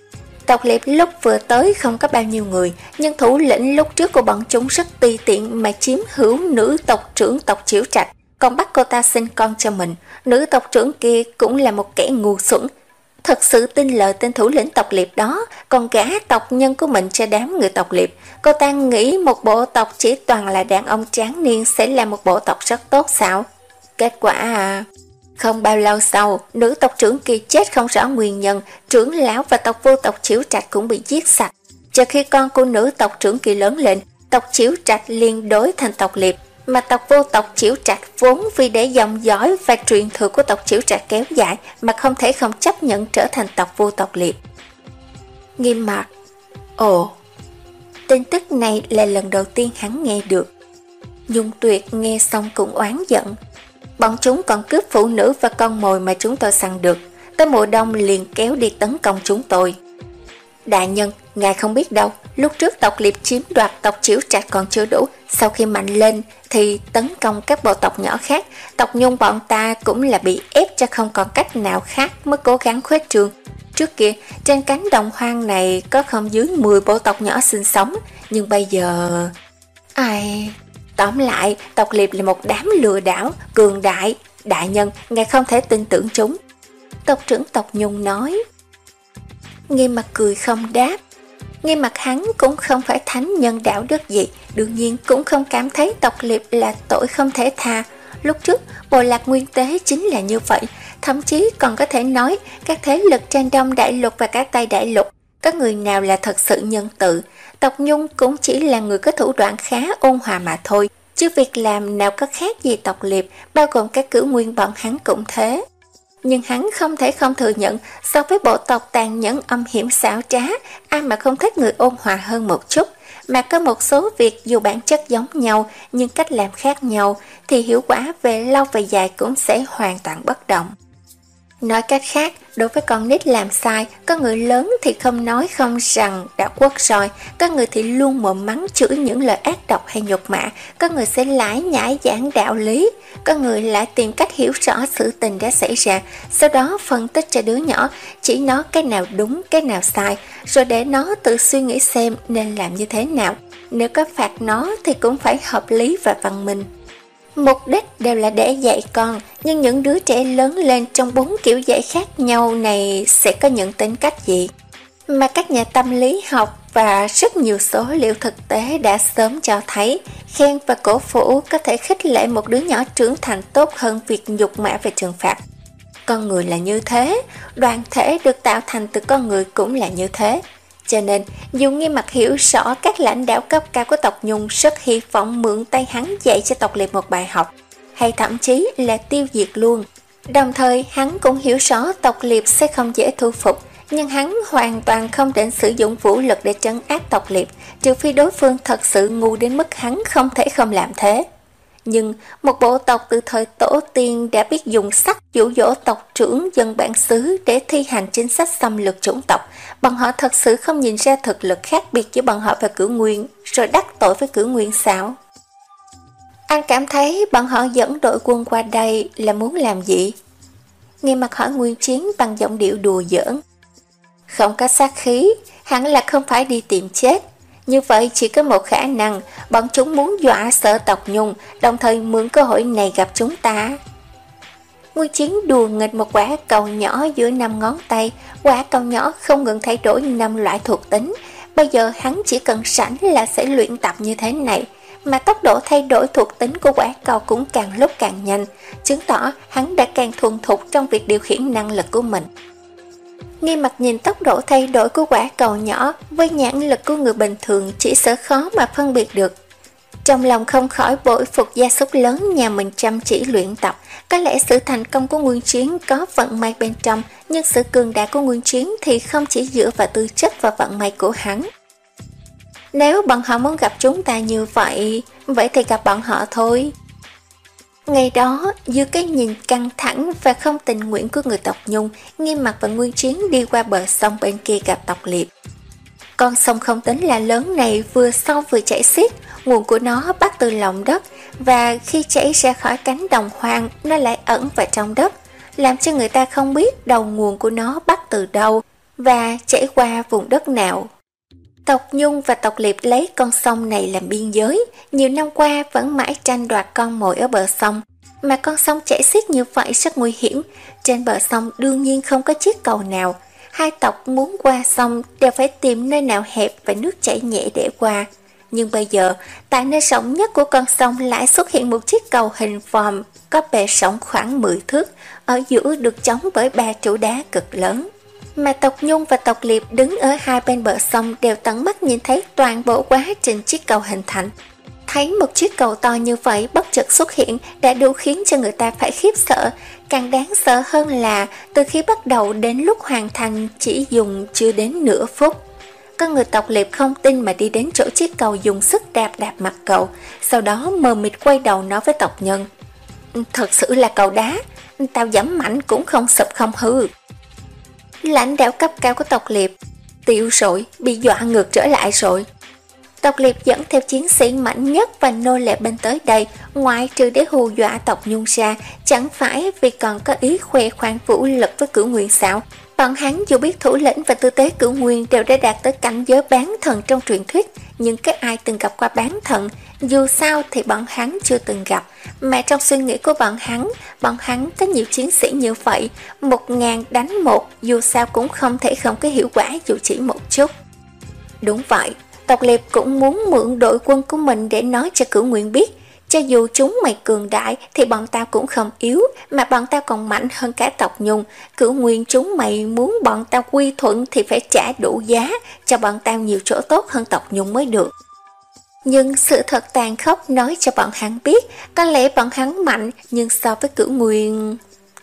Tộc Liệp lúc vừa tới không có bao nhiêu người, nhưng thủ lĩnh lúc trước của bọn chúng rất tùy tiện mà chiếm hữu nữ tộc trưởng tộc Chiểu Trạch, còn bắt cô ta sinh con cho mình. Nữ tộc trưởng kia cũng là một kẻ ngu xuẩn, thật sự tin lời tên thủ lĩnh tộc Liệp đó, còn gả tộc nhân của mình cho đám người tộc Liệp. Cô ta nghĩ một bộ tộc chỉ toàn là đàn ông tráng niên sẽ là một bộ tộc rất tốt sao? Kết quả à... Không bao lâu sau, nữ tộc trưởng kia chết không rõ nguyên nhân, trưởng lão và tộc vô tộc Chiểu Trạch cũng bị giết sạch. Chờ khi con của nữ tộc trưởng kia lớn lên, tộc Chiểu Trạch liền đối thành tộc Liệp, mà tộc vô tộc Chiểu Trạch vốn vì để dòng dõi và truyền thừa của tộc Chiểu Trạch kéo dài mà không thể không chấp nhận trở thành tộc vô tộc Liệp. Nghiêm mặt. Ồ, tin tức này là lần đầu tiên hắn nghe được. Dung Tuyệt nghe xong cũng oán giận. Bọn chúng còn cướp phụ nữ và con mồi mà chúng tôi săn được, tới mùa đông liền kéo đi tấn công chúng tôi. Đại nhân, ngài không biết đâu, lúc trước tộc Liệp chiếm đoạt tộc Chiểu Trạch còn chưa đủ, sau khi mạnh lên thì tấn công các bộ tộc nhỏ khác. Tộc Nhung bọn ta cũng là bị ép cho không còn cách nào khác mới cố gắng khuếch trương. Trước kia, trên cánh đồng hoang này có không dưới mười bộ tộc nhỏ sinh sống, nhưng bây giờ... Ai... Tóm lại, tộc Liệp là một đám lừa đảo, cường đại. Đại nhân, ngài không thể tin tưởng chúng. Tộc trưởng tộc Nhung nói. Nghiêm Mặt cười không đáp. Nghiêm Mặt hắn cũng không phải thánh nhân đạo đức gì, đương nhiên cũng không cảm thấy tộc Liệp là tội không thể tha. Lúc trước, bộ lạc Nguyên Tế chính là như vậy, thậm chí còn có thể nói các thế lực trên Đông Đại Lục và cả Tây Đại Lục, có người nào là thật sự nhân từ. Tộc Nhung cũng chỉ là người có thủ đoạn khá ôn hòa mà thôi, chứ việc làm nào có khác gì tộc Liệp, bao gồm các cửu nguyên bọn hắn cũng thế. Nhưng hắn không thể không thừa nhận, so với bộ tộc tàn nhẫn âm hiểm xảo trá, ai mà không thích người ôn hòa hơn một chút. Mà có một số việc dù bản chất giống nhau, nhưng cách làm khác nhau, thì hiệu quả về lâu về dài cũng sẽ hoàn toàn bất đồng. Nói cách khác, đối với con nít làm sai, có người lớn thì không nói không rằng đã quất rồi, có người thì luôn mồm mắng chửi những lời ác độc hay nhục mạ, có người sẽ lải nhải giảng đạo lý, có người lại tìm cách hiểu rõ sự tình đã xảy ra, sau đó phân tích cho đứa nhỏ, chỉ nó cái nào đúng, cái nào sai, rồi để nó tự suy nghĩ xem nên làm như thế nào. Nếu có phạt nó thì cũng phải hợp lý và văn minh. Mục đích đều là để dạy con, nhưng những đứa trẻ lớn lên trong bốn kiểu dạy khác nhau này sẽ có những tính cách gì? Mà các nhà tâm lý học và rất nhiều số liệu thực tế đã sớm cho thấy, khen và cổ vũ có thể khích lệ một đứa nhỏ trưởng thành tốt hơn việc nhục mạ và trừng phạt. Con người là như thế, đoàn thể được tạo thành từ con người cũng là như thế. Cho nên, dù Nghiêm Mặt hiểu rõ các lãnh đạo cấp cao của tộc Nhung rất hy vọng mượn tay hắn dạy cho tộc Liệp một bài học, hay thậm chí là tiêu diệt luôn. Đồng thời, hắn cũng hiểu rõ tộc Liệp sẽ không dễ thu phục, nhưng hắn hoàn toàn không định sử dụng vũ lực để trấn áp tộc Liệp, trừ phi đối phương thật sự ngu đến mức hắn không thể không làm thế. Nhưng một bộ tộc từ thời tổ tiên đã biết dùng sắc dụ dỗ tộc trưởng dân bản xứ để thi hành chính sách xâm lược chủng tộc, bọn họ thật sự không nhìn ra thực lực khác biệt giữa bọn họ và Cửu Nguyên, rồi đắc tội với Cửu Nguyên sao? Anh cảm thấy bọn họ dẫn đội quân qua đây là muốn làm gì? Nghiêm Mặt hỏi Nguyên Chiến bằng giọng điệu đùa giỡn. Không có sát khí, hẳn là không phải đi tìm chết. Như vậy chỉ có một khả năng, bọn chúng muốn dọa sợ tộc Nhung, đồng thời mượn cơ hội này gặp chúng ta. Nguyên Chiến đùa nghịch một quả cầu nhỏ giữa năm ngón tay, quả cầu nhỏ không ngừng thay đổi năm loại thuộc tính. Bây giờ hắn chỉ cần sẵn là sẽ luyện tập như thế này, mà tốc độ thay đổi thuộc tính của quả cầu cũng càng lúc càng nhanh, chứng tỏ hắn đã càng thuần thục trong việc điều khiển năng lực của mình. Nghiêm Mặt nhìn tốc độ thay đổi của quả cầu nhỏ với nhãn lực của người bình thường chỉ sợ khó mà phân biệt được. Trong lòng không khỏi bội phục gia súc lớn nhà mình chăm chỉ luyện tập. Có lẽ sự thành công của Nguyên Chiến có vận may bên trong, nhưng sự cường đại của Nguyên Chiến thì không chỉ dựa vào tư chất và vận may của hắn. Nếu bọn họ muốn gặp chúng ta như vậy, vậy thì gặp bọn họ thôi. Ngày đó, dưới cái nhìn căng thẳng và không tình nguyện của người tộc Nhung, Nghiêm Mặt và Nguyên Chiến đi qua bờ sông bên kia gặp tộc Liệp. Con sông không tính là lớn này vừa sâu vừa chảy xiết, nguồn của nó bắt từ lòng đất, và khi chảy ra khỏi cánh đồng hoang, nó lại ẩn vào trong đất, làm cho người ta không biết đầu nguồn của nó bắt từ đâu. và chảy qua vùng đất nào. Tộc Nhung và tộc Liệp lấy con sông này làm biên giới, nhiều năm qua vẫn mãi tranh đoạt con mồi ở bờ sông, mà con sông chảy xiết như vậy rất nguy hiểm. Trên bờ sông đương nhiên không có chiếc cầu nào, hai tộc muốn qua sông đều phải tìm nơi nào hẹp và nước chảy nhẹ để qua. Nhưng bây giờ, tại nơi rộng nhất của con sông lại xuất hiện một chiếc cầu hình vòm có bề rộng khoảng mười thước, ở giữa được chống bởi ba trụ đá cực lớn. Mà tộc Nhung và tộc Liệp đứng ở hai bên bờ sông đều tận mắt nhìn thấy toàn bộ quá trình chiếc cầu hình thành. Thấy một chiếc cầu to như vậy bất chợt xuất hiện đã đủ khiến cho người ta phải khiếp sợ. Càng đáng sợ hơn là từ khi bắt đầu đến lúc hoàn thành chỉ dùng chưa đến nửa phút. Có người tộc Liệp không tin mà đi đến chỗ chiếc cầu dùng sức đạp đạp mặt cầu, sau đó mờ mịt quay đầu nói với tộc nhân: "Thật sự là cầu đá, tao giẫm mạnh cũng không sụp không hư." Lãnh đạo cấp cao của tộc Liệp: "Tiêu rồi, bị dọa ngược trở lại rồi." Tộc Liệp dẫn theo chiến sĩ mạnh nhất và nô lệ bên tới đây, ngoại trừ để hù dọa tộc Nhung ra, chẳng phải vì còn có ý khoe khoang vũ lực với Cửu Nguyên sao? Bọn hắn dù biết thủ lĩnh và tư tế Cửu Nguyên đều đã đạt tới cảnh giới bán thần trong truyền thuyết, nhưng cái ai từng gặp qua bán thần, dù sao thì bọn hắn chưa từng gặp. Mà trong suy nghĩ của bọn hắn, bọn hắn có nhiều chiến sĩ như vậy, một ngàn đánh một, dù sao cũng không thể không có hiệu quả dù chỉ một chút. Đúng vậy, tộc Liệp cũng muốn mượn đội quân của mình để nói cho Cửu Nguyên biết, cho dù chúng mày cường đại thì bọn tao cũng không yếu, mà bọn tao còn mạnh hơn cả tộc Nhung. Cửu Nguyên chúng mày muốn bọn tao quy thuận thì phải trả đủ giá, cho bọn tao nhiều chỗ tốt hơn tộc Nhung mới được. Nhưng sự thật tàn khốc nói cho bọn hắn biết, có lẽ bọn hắn mạnh, nhưng so với Cửu Nguyên...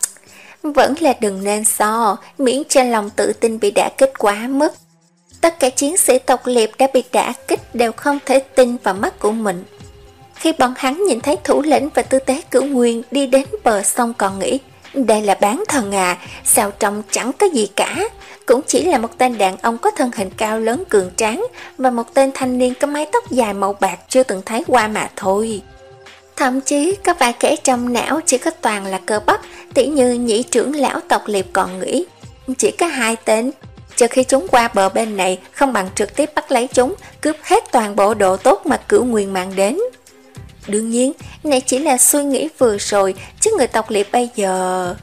Vẫn là đừng nên so, miễn cho lòng tự tin bị đả kích quá mức. Tất cả chiến sĩ tộc Liệp đã bị đả kích đều không thể tin vào mắt của mình. Khi bọn hắn nhìn thấy thủ lĩnh và tư tế Cửu Nguyên đi đến bờ sông còn nghĩ, đây là bán thần à, sao trông chẳng có gì cả. Cũng chỉ là một tên đàn ông có thân hình cao lớn cường tráng và một tên thanh niên có mái tóc dài màu bạc chưa từng thấy qua mà thôi. Thậm chí có vài kẻ trong não chỉ có toàn là cơ bắp, tỉ như nhị trưởng lão tộc Liệp còn nghĩ, chỉ có hai tên. Chờ khi chúng qua bờ bên này, không bằng trực tiếp bắt lấy chúng, cướp hết toàn bộ độ tốt mà Cửu Nguyên mang đến. Đương nhiên, này chỉ là suy nghĩ vừa rồi, chứ người tộc Liệp bây giờ...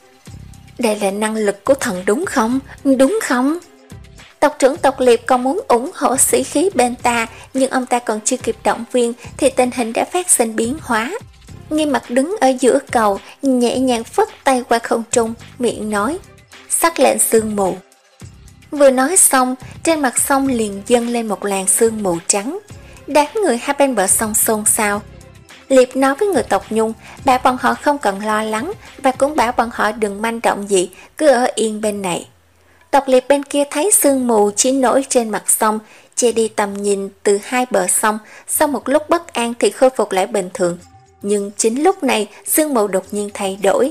Đây là năng lực của thần đúng không? Đúng không? Tộc trưởng tộc Liệp còn muốn ủng hộ sĩ khí bên ta, nhưng ông ta còn chưa kịp động viên thì tình hình đã phát sinh biến hóa. Nghiêm Mặt đứng ở giữa cầu, nhẹ nhàng phất tay qua không trung, miệng nói: "Sắc lệnh sương mù." Vừa nói xong, trên mặt sông liền dâng lên một làn sương mù trắng. Đám người hai bên bờ sông xôn xao. Liệp nói với người tộc Nhung, bảo bọn họ không cần lo lắng, và cũng bảo bọn họ đừng manh động gì, cứ ở yên bên này. Tộc Liệp bên kia thấy sương mù chỉ nổi trên mặt sông, che đi tầm nhìn từ hai bờ sông, sau một lúc bất an thì khôi phục lại bình thường. Nhưng chính lúc này, sương mù đột nhiên thay đổi.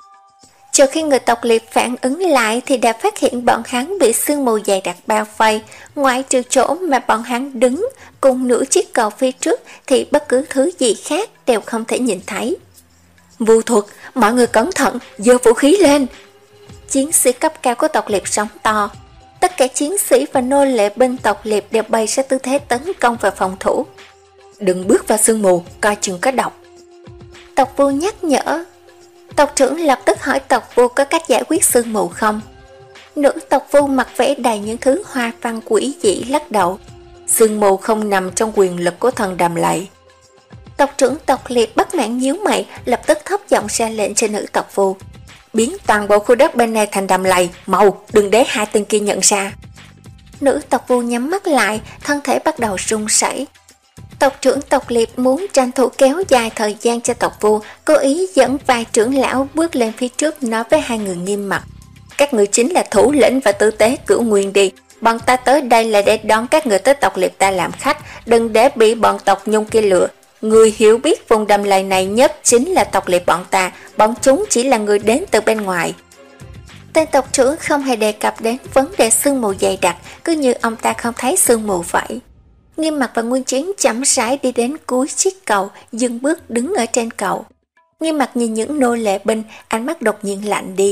Chờ khi người tộc Liệp phản ứng lại thì đã phát hiện bọn hắn bị sương mù dày đặc bao vây, ngoại trừ chỗ mà bọn hắn đứng cùng nửa chiếc cầu phía trước thì bất cứ thứ gì khác đều không thể nhìn thấy. "Vu thuật, mọi người cẩn thận, giơ vũ khí lên!" Chiến sĩ cấp cao của tộc Liệp sóng to. Tất cả chiến sĩ và nô lệ bên tộc Liệp đều bày ra tư thế tấn công và phòng thủ. "Đừng bước vào sương mù, coi chừng có độc." Tộc Vu nhắc nhở. Tộc trưởng lập tức hỏi tộc Vu có cách giải quyết sương mù không. Nữ tộc Vu mặc vẻ đầy những thứ hoa văn quỷ dị lắc đầu. "Sương mù không nằm trong quyền lực của thần Đàm Lầy." Tộc trưởng tộc Liệp bất mãn nhíu mày, lập tức thấp giọng ra lệnh cho nữ tộc Vu: "Biến toàn bộ khu đất bên này thành Đàm Lầy, mau, đừng để hai tên kia nhận ra." Nữ tộc Vu nhắm mắt lại, thân thể bắt đầu run rẩy. Tộc trưởng tộc Liệp muốn tranh thủ kéo dài thời gian cho tộc Vu, cố ý dẫn vài trưởng lão bước lên phía trước nói với hai người Nghiêm Mặt: "Các người chính là thủ lĩnh và tư tế Cửu Nguyên đi. Bọn ta tới đây là để đón các người tới tộc Liệp ta làm khách, đừng để bị bọn tộc Nhung kia lừa. Người hiểu biết vùng Đầm Lầy này nhất chính là tộc Liệp bọn ta, bọn chúng chỉ là người đến từ bên ngoài." Tên tộc trưởng không hề đề cập đến vấn đề sương mù dày đặc, cứ như ông ta không thấy sương mù vậy. Nghiêm Mặt và Nguyên Chiến chậm rãi đi đến cuối chiếc cầu, dừng bước đứng ở trên cầu. Nghiêm Mặt nhìn những nô lệ binh, ánh mắt đột nhiên lạnh đi.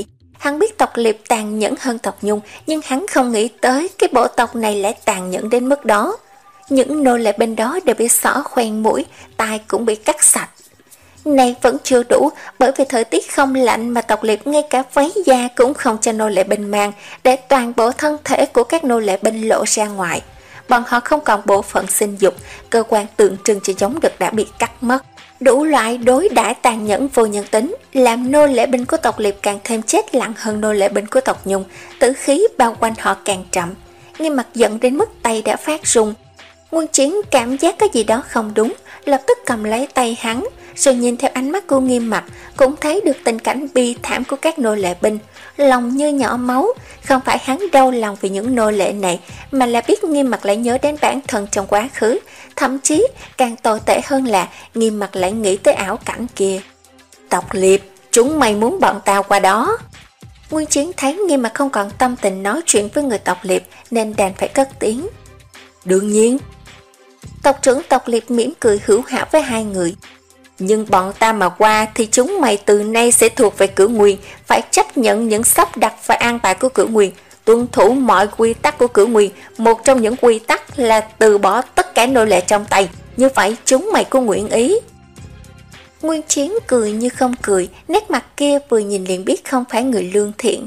Hắn biết tộc Liệp tàn nhẫn hơn tộc Nhung, nhưng hắn không nghĩ tới cái bộ tộc này lại tàn nhẫn đến mức đó. Những nô lệ bên đó đều bị xỏ khoen mũi, tai cũng bị cắt sạch. Này vẫn chưa đủ, bởi vì thời tiết không lạnh mà tộc Liệp ngay cả váy da cũng không cho nô lệ binh mang, để toàn bộ thân thể của các nô lệ binh lộ ra ngoài. Bọn họ không còn bộ phận sinh dục, cơ quan tượng trưng cho giống đực đã bị cắt mất. Đủ loại đối đãi tàn nhẫn vô nhân tính, làm nô lệ binh của tộc Liệp càng thêm chết lặng hơn nô lệ binh của tộc Nhung, tử khí bao quanh họ càng chậm. Nghiêm Mặt giận đến mức tay đã phát run. Nguyên Chiến cảm giác có gì đó không đúng, lập tức cầm lấy tay hắn, rồi nhìn theo ánh mắt của Nghiêm Mặt, cũng thấy được tình cảnh bi thảm của các nô lệ binh. Lòng như nhỏ máu, không phải hắn đau lòng vì những nô lệ này, mà là biết Nghiêm Mặt lại nhớ đến bản thân trong quá khứ. Thậm chí càng tồi tệ hơn là Nghiêm Mặt lại nghĩ tới ảo cảnh kia. Tộc Liệp, chúng mày muốn bọn tao qua đó. Nguyên Chiến thấy Nghiêm Mặt không còn tâm tình nói chuyện với người tộc Liệp, nên đành phải cất tiếng. Đương nhiên. Tộc trưởng tộc Liệp mỉm cười hữu hảo với hai người. Nhưng bọn ta mà qua thì chúng mày từ nay sẽ thuộc về Cửu Nguyên, phải chấp nhận những sắp đặt và an bài của Cửu Nguyên, tuân thủ mọi quy tắc của Cửu Nguyên. Một trong những quy tắc là từ bỏ tất cả nô lệ trong tay, như vậy chúng mày có nguyện ý? Nguyên Chiến cười như không cười, nét mặt kia vừa nhìn liền biết không phải người lương thiện.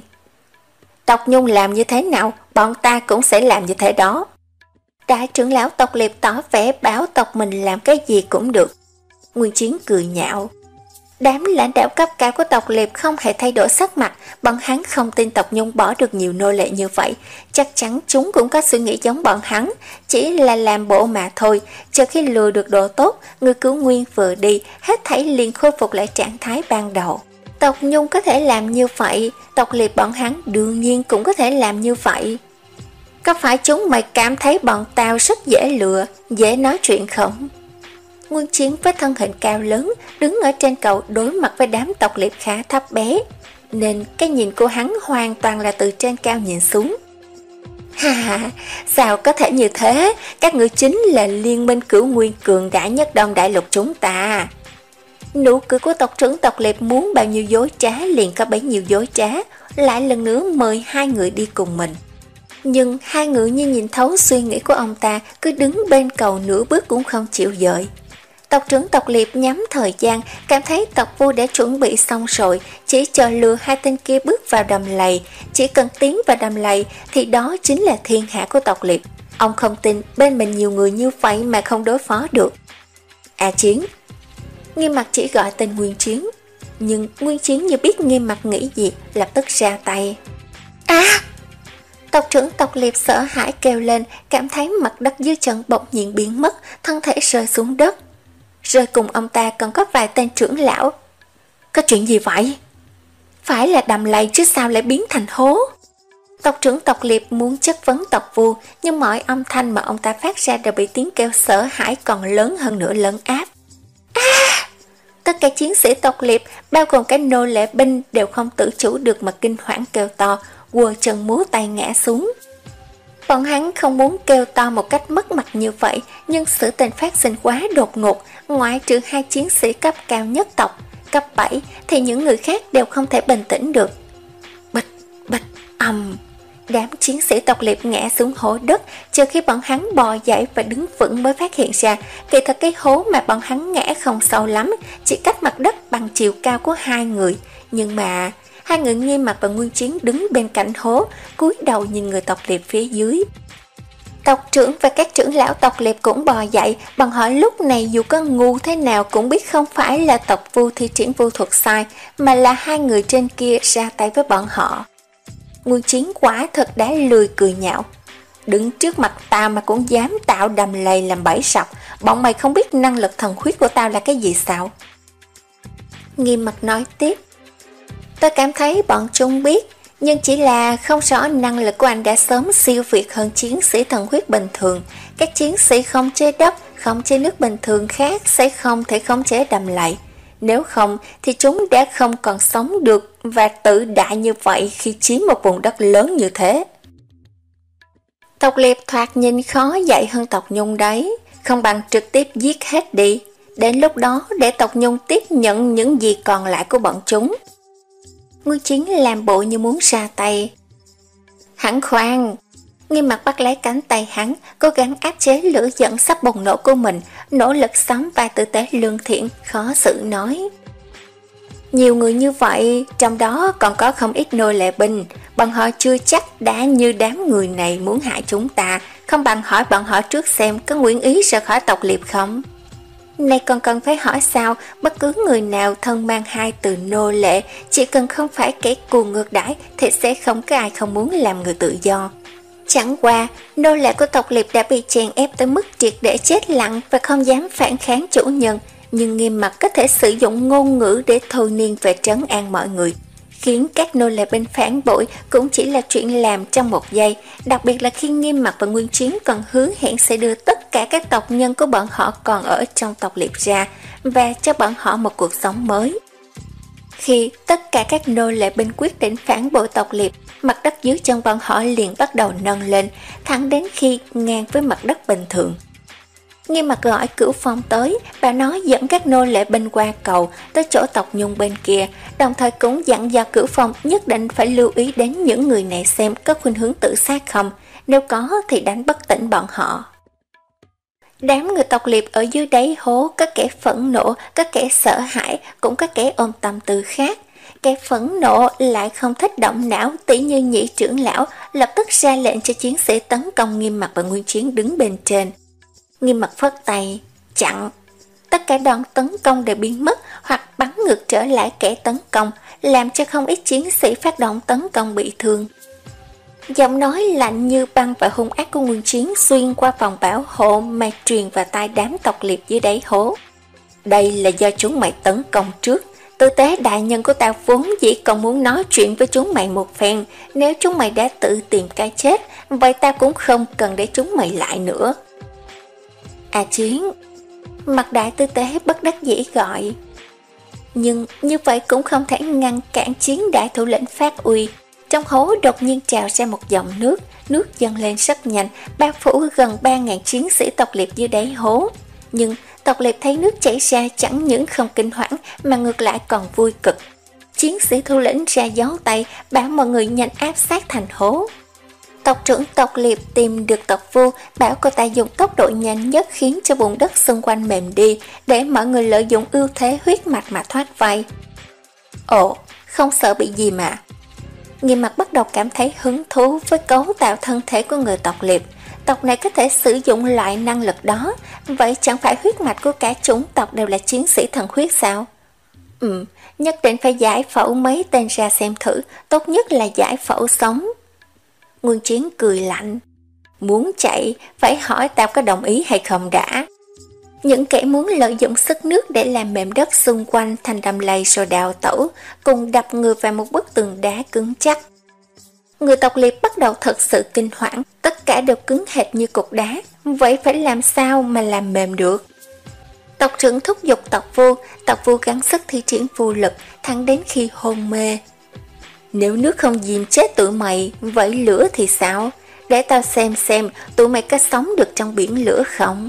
Tộc Nhung làm như thế nào, bọn ta cũng sẽ làm như thế đó. Đại trưởng lão tộc Liệp tỏ vẻ bảo tộc mình làm cái gì cũng được. Nguyên Chiến cười nhạo. Đám lãnh đạo cấp cao của tộc Liệp không hề thay đổi sắc mặt, bọn hắn không tin tộc Nhung bỏ được nhiều nô lệ như vậy. Chắc chắn chúng cũng có suy nghĩ giống bọn hắn, chỉ là làm bộ mà thôi. Chờ khi lừa được đồ tốt, người Cứu Nguyên vừa đi, hết thảy liền khôi phục lại trạng thái ban đầu. Tộc Nhung có thể làm như vậy, tộc Liệp bọn hắn đương nhiên cũng có thể làm như vậy. Có phải chúng mày cảm thấy bọn tao rất dễ lừa, dễ nói chuyện không? Nguyên Chiến với thân hình cao lớn, đứng ở trên cầu đối mặt với đám tộc Liệp khá thấp bé, nên cái nhìn của hắn hoàn toàn là từ trên cao nhìn xuống. Ha ha, sao có thể như thế? Các ngươi chính là liên minh Cửu Nguyên cường đại nhất Đông Đại Lục chúng ta. Nụ cười của tộc trưởng tộc Liệp muốn bao nhiêu dối trá liền có bấy nhiêu dối trá, lại lần nữa mời hai người đi cùng mình. Nhưng hai người như nhìn thấu suy nghĩ của ông ta, cứ đứng bên cầu nửa bước cũng không chịu dời. Tộc trưởng tộc Liệp nhắm thời gian, cảm thấy tộc vua đã chuẩn bị xong rồi, chỉ chờ lừa hai tên kia bước vào đầm lầy. Chỉ cần tiến vào đầm lầy thì đó chính là thiên hạ của tộc Liệp. Ông không tin bên mình nhiều người như vậy mà không đối phó được. À Chiến. Nghiêm Mặt chỉ gọi tên Nguyên Chiến, nhưng Nguyên Chiến như biết Nghiêm Mặt nghĩ gì, lập tức ra tay. À! Tộc trưởng tộc Liệp sợ hãi kêu lên, cảm thấy mặt đất dưới chân bỗng nhiên biến mất, thân thể rơi xuống đất. Rơi cùng ông ta còn có vài tên trưởng lão. Có chuyện gì vậy? Phải là đầm lầy chứ sao lại biến thành hố? Tộc trưởng tộc Liệp muốn chất vấn tộc vua, nhưng mọi âm thanh mà ông ta phát ra đều bị tiếng kêu sợ hãi còn lớn hơn nữa lấn áp. À! Tất cả chiến sĩ tộc Liệp, bao gồm cả nô lệ binh, đều không tự chủ được mà kinh hoảng kêu to, quơ chân múa tay ngã xuống. Bọn hắn không muốn kêu to một cách mất mặt như vậy, nhưng sự tình phát sinh quá đột ngột, ngoại trừ hai chiến sĩ cấp cao nhất tộc, cấp bảy, thì những người khác đều không thể bình tĩnh được. Bịch, bịch, ầm. Đám chiến sĩ tộc Liệp ngã xuống hố đất, chờ khi bọn hắn bò dậy và đứng vững mới phát hiện ra, kỳ thật cái hố mà bọn hắn ngã không sâu lắm, chỉ cách mặt đất bằng chiều cao của hai người. Nhưng mà hai người Nghiêm Mặt và Nguyên Chiến đứng bên cạnh hố, cúi đầu nhìn người tộc Liệp phía dưới. Tộc trưởng và các trưởng lão tộc Liệp cũng bò dậy, bọn họ lúc này dù có ngu thế nào cũng biết không phải là tộc Vu thi triển vu thuật sai, mà là hai người trên kia ra tay với bọn họ. Nguyên Chiến quả thật đã lười cười nhạo. Đứng trước mặt tao mà cũng dám tạo đầm lầy làm bẫy sập, bọn mày không biết năng lực thần huyết của tao là cái gì sao? Nghiêm Mặt nói tiếp. Tôi cảm thấy bọn chúng biết, nhưng chỉ là không rõ năng lực của anh đã sớm siêu việt hơn chiến sĩ thần huyết bình thường. Các chiến sĩ không chế đất, không chế nước bình thường khác sẽ không thể khống chế đầm lầy. Nếu không thì chúng đã không còn sống được và tự đại như vậy khi chiếm một vùng đất lớn như thế. Tộc Liệp thoạt nhìn khó dạy hơn tộc Nhung đấy, không bằng trực tiếp giết hết đi. Đến lúc đó để tộc Nhung tiếp nhận những gì còn lại của bọn chúng. Ngưu Chiến làm bộ như muốn ra tay. Hắn khoan! Nghiêm Mặc bắt lấy cánh tay hắn, cố gắng áp chế lửa giận sắp bùng nổ của mình, nỗ lực sắm vai tử tế lương thiện, khó xử nói. Nhiều người như vậy, trong đó còn có không ít nô lệ binh, bọn họ chưa chắc đã như đám người này muốn hại chúng ta, không bằng hỏi bọn họ trước xem có nguyện ý rời khỏi tộc Liệp không. Này còn cần phải hỏi sao, bất cứ người nào thân mang hai từ nô lệ, chỉ cần không phải kẻ cuồng ngược đãi thì sẽ không có ai không muốn làm người tự do. Chẳng qua, nô lệ của tộc Liệp đã bị chèn ép tới mức triệt để chết lặng và không dám phản kháng chủ nhân, nhưng Nghiêm Mặc có thể sử dụng ngôn ngữ để thôi niên về trấn an mọi người, khiến các nô lệ binh phản bội cũng chỉ là chuyện làm trong một giây, đặc biệt là khi Nghiêm Mặc và Nguyên Chiến còn hứa hẹn sẽ đưa tất cả các tộc nhân của bọn họ còn ở trong tộc Liệp ra và cho bọn họ một cuộc sống mới. Khi tất cả các nô lệ binh quyết định phản bội tộc Liệp, mặt đất dưới chân bọn họ liền bắt đầu nâng lên, thẳng đến khi ngang với mặt đất bình thường. Nghiêm Mặc gọi Cửu Phong tới, bà nói dẫn các nô lệ binh qua cầu tới chỗ tộc Nhung bên kia, đồng thời cũng dặn dò Cửu Phong nhất định phải lưu ý đến những người này xem có khuynh hướng tự sát không, nếu có thì đánh bất tỉnh bọn họ. Đám người tộc Liệp ở dưới đáy hố có kẻ phẫn nộ, có kẻ sợ hãi, cũng có kẻ ôm tâm tư khác. Kẻ phẫn nộ lại không thích động não, tỉ như Nhị trưởng lão lập tức ra lệnh cho chiến sĩ tấn công Nghiêm Mặc và Nguyên Chiến đứng bên trên. Nghiêm Mặc phất tay, chặn. Tất cả đòn tấn công đều biến mất hoặc bắn ngược trở lại kẻ tấn công, làm cho không ít chiến sĩ phát động tấn công bị thương. Giọng nói lạnh như băng và hung ác của Nguyên Chiến xuyên qua phòng bảo hộ mà truyền vào tai đám tộc Liệp dưới đáy hố. Đây là do chúng mày tấn công trước. Tư tế đại nhân của ta vốn dĩ còn muốn nói chuyện với chúng mày một phen. Nếu chúng mày đã tự tìm cái chết, vậy ta cũng không cần để chúng mày lại nữa. À Chiến! Mặt đại tư tế bất đắc dĩ gọi. Nhưng như vậy cũng không thể ngăn cản Chiến đại thủ lĩnh phát uy. Trong hố đột nhiên trào ra một dòng nước, nước dâng lên rất nhanh, bao phủ gần ba nghìn chiến sĩ tộc Liệp dưới đáy hố. Nhưng tộc Liệp thấy nước chảy ra chẳng những không kinh hoảng mà ngược lại còn vui cực. Chiến sĩ thủ lĩnh ra giấu tay, bảo mọi người nhanh áp sát thành hố. Tộc trưởng tộc Liệp tìm được tộc Vu, bảo cô ta dùng tốc độ nhanh nhất khiến cho vùng đất xung quanh mềm đi, để mọi người lợi dụng ưu thế huyết mạch mà thoát vây. Ồ, không sợ bị gì mà. Nghiêm Mặc bắt đầu cảm thấy hứng thú với cấu tạo thân thể của người tộc Liệp. Tộc này có thể sử dụng loại năng lực đó, vậy chẳng phải huyết mạch của cả chủng tộc đều là chiến sĩ thần huyết sao? Ừ, nhất định phải giải phẫu mấy tên ra xem thử, tốt nhất là giải phẫu sống. Nguyên Chiến cười lạnh. Muốn chạy, phải hỏi tao có đồng ý hay không đã. Những kẻ muốn lợi dụng sức nước để làm mềm đất xung quanh thành đầm lầy rồi đào tẩu, cùng đập người vào một bức tường đá cứng chắc. Người tộc Liệp bắt đầu thật sự kinh hoảng, tất cả đều cứng hệt như cục đá, vậy phải làm sao mà làm mềm được? Tộc trưởng thúc giục tộc Vu, tộc Vu gắng sức thi triển vô lực, thẳng đến khi hôn mê. Nếu nước không dìm chết tụi mày, vậy lửa thì sao? Để tao xem xem tụi mày có sống được trong biển lửa không?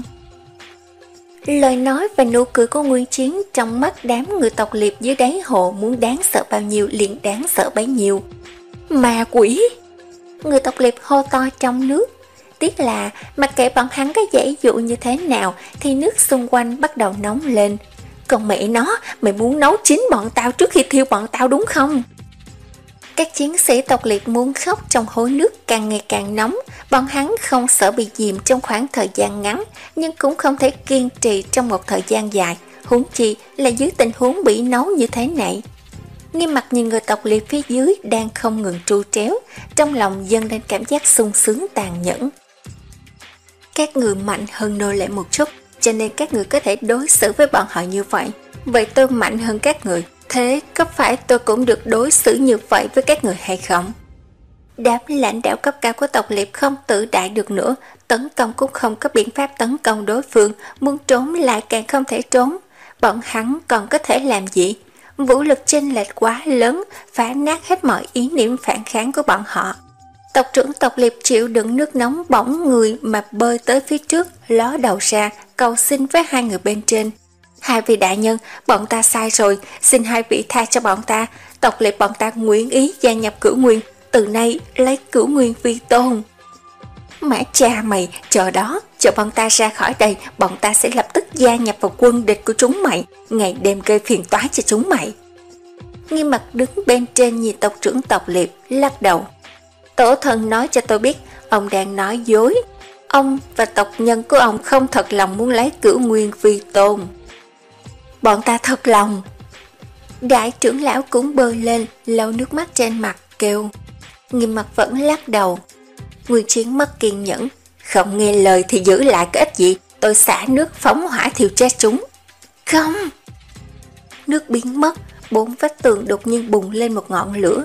Lời nói và nụ cười của Nguyên Chiến trong mắt đám người tộc Liệp dưới đáy hồ muốn đáng sợ bao nhiêu liền đáng sợ bấy nhiêu. Ma quỷ! Người tộc Liệp hô to trong nước. Tiếc là mặc kệ bọn hắn có giãy dụ như thế nào thì nước xung quanh bắt đầu nóng lên. Còn mẹ nó, mày muốn nấu chín bọn tao trước khi thiêu bọn tao đúng không? Các chiến sĩ tộc Liệp muốn khóc trong hố nước càng ngày càng nóng. Bọn hắn không sợ bị dìm trong khoảng thời gian ngắn, nhưng cũng không thể kiên trì trong một thời gian dài, huống chi là dưới tình huống bị nấu như thế này. Nghiêm Mặc nhìn người tộc Liệp phía dưới đang không ngừng tru tréo, trong lòng dâng lên cảm giác sung sướng tàn nhẫn. Các người mạnh hơn nô lệ một chút, cho nên các người có thể đối xử với bọn họ như vậy. Vậy tôi mạnh hơn các người, thế có phải tôi cũng được đối xử như vậy với các người hay không? Đám lãnh đạo cấp cao của tộc Liệp không tự đại được nữa, tấn công cũng không có biện pháp tấn công đối phương, muốn trốn lại càng không thể trốn. Bọn hắn còn có thể làm gì? Vũ lực chênh lệch quá lớn, phá nát hết mọi ý niệm phản kháng của bọn họ. Tộc trưởng tộc Liệp chịu đựng nước nóng bỏng người mà bơi tới phía trước, ló đầu ra, cầu xin với hai người bên trên. Hai vị đại nhân, bọn ta sai rồi, xin hai vị tha cho bọn ta. tộc liệt bọn ta nguyện ý gia nhập Cửu Nguyên, từ nay lấy Cửu Nguyên vi tôn. Mã cha mày, chờ đó, chờ bọn ta ra khỏi đây, bọn ta sẽ lập tức gia nhập vào quân địch của chúng mày, ngày đêm gây phiền toái cho chúng mày. Nghiêm Mặc đứng bên trên nhìn tộc trưởng tộc liệt, lắc đầu. Tổ thần nói cho tôi biết, ông đang nói dối. Ông và tộc nhân của ông không thật lòng muốn lấy Cửu Nguyên vi tôn. Bọn ta thật lòng. Đại trưởng lão cũng bơi lên, lau nước mắt trên mặt, kêu. Nghiêm Mặc vẫn lắc đầu. Nguyên Chiến mất kiên nhẫn. Không nghe lời thì giữ lại cái ích gì, tôi xả nước phóng hỏa thiêu chết chúng. Không. Nước biến mất, bốn vách tường đột nhiên bùng lên một ngọn lửa.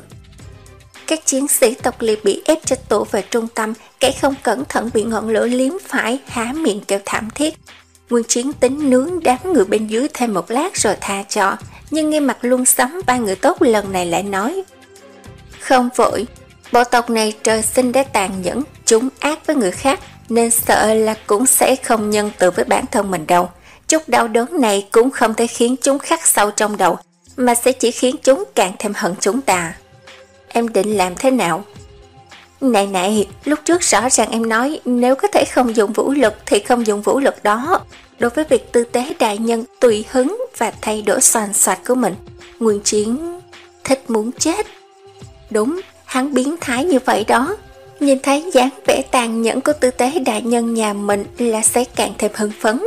Các chiến sĩ tộc liệt bị ép cho tổ về trung tâm, kẻ không cẩn thận bị ngọn lửa liếm phải, há miệng kêu thảm thiết. Nguyên Chiến tính nướng đám người bên dưới thêm một lát rồi tha cho, nhưng Nghiêm Mặc luôn sắm ba người tốt lần này lại nói. Không vội, bộ tộc này trời sinh đã tàn nhẫn, chúng ác với người khác, nên sợ là cũng sẽ không nhân từ với bản thân mình đâu. Chút đau đớn này cũng không thể khiến chúng khắc sâu trong đầu, mà sẽ chỉ khiến chúng càng thêm hận chúng ta. Em định làm thế nào? Này này, lúc trước rõ ràng em nói nếu có thể không dùng vũ lực thì không dùng vũ lực đó. Đối với việc tư tế đại nhân tùy hứng và thay đổi xoàn xoạt của mình, Nguyên Chiến thích muốn chết. Đúng, hắn biến thái như vậy đó. Nhìn thấy dáng vẻ tàn nhẫn của tư tế đại nhân nhà mình là sẽ càng thêm hưng phấn.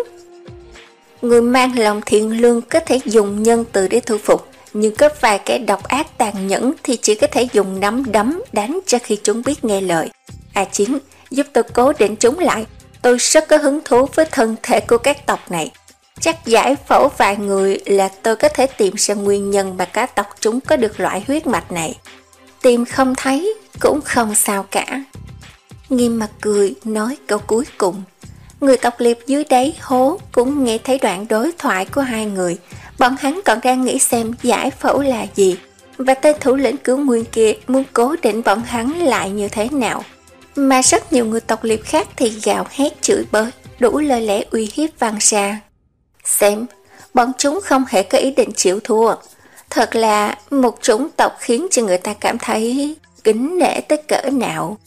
Người mang lòng thiện lương có thể dùng nhân từ để thu phục, nhưng có vài kẻ độc ác tàn nhẫn thì chỉ có thể dùng nắm đấm đánh cho khi chúng biết nghe lời. A Chiến, giúp tôi cố định chúng lại, tôi rất có hứng thú với thân thể của các tộc này. Chắc giải phẫu vài người là tôi có thể tìm ra nguyên nhân mà các tộc chúng có được loại huyết mạch này. Tìm không thấy cũng không sao cả. Nghiêm Mặc cười nói câu cuối cùng. Người tộc liệt dưới đáy hố cũng nghe thấy đoạn đối thoại của hai người. Bọn hắn còn đang nghĩ xem giải phẫu là gì, và tên thủ lĩnh Cửu Nguyên kia muốn cố định bọn hắn lại như thế nào. Mà rất nhiều người tộc liệt khác thì gào hét chửi bới, đủ lời lẽ uy hiếp vang ra. Xem, bọn chúng không hề có ý định chịu thua. Thật là một chủng tộc khiến cho người ta cảm thấy kính nể tới cỡ nào.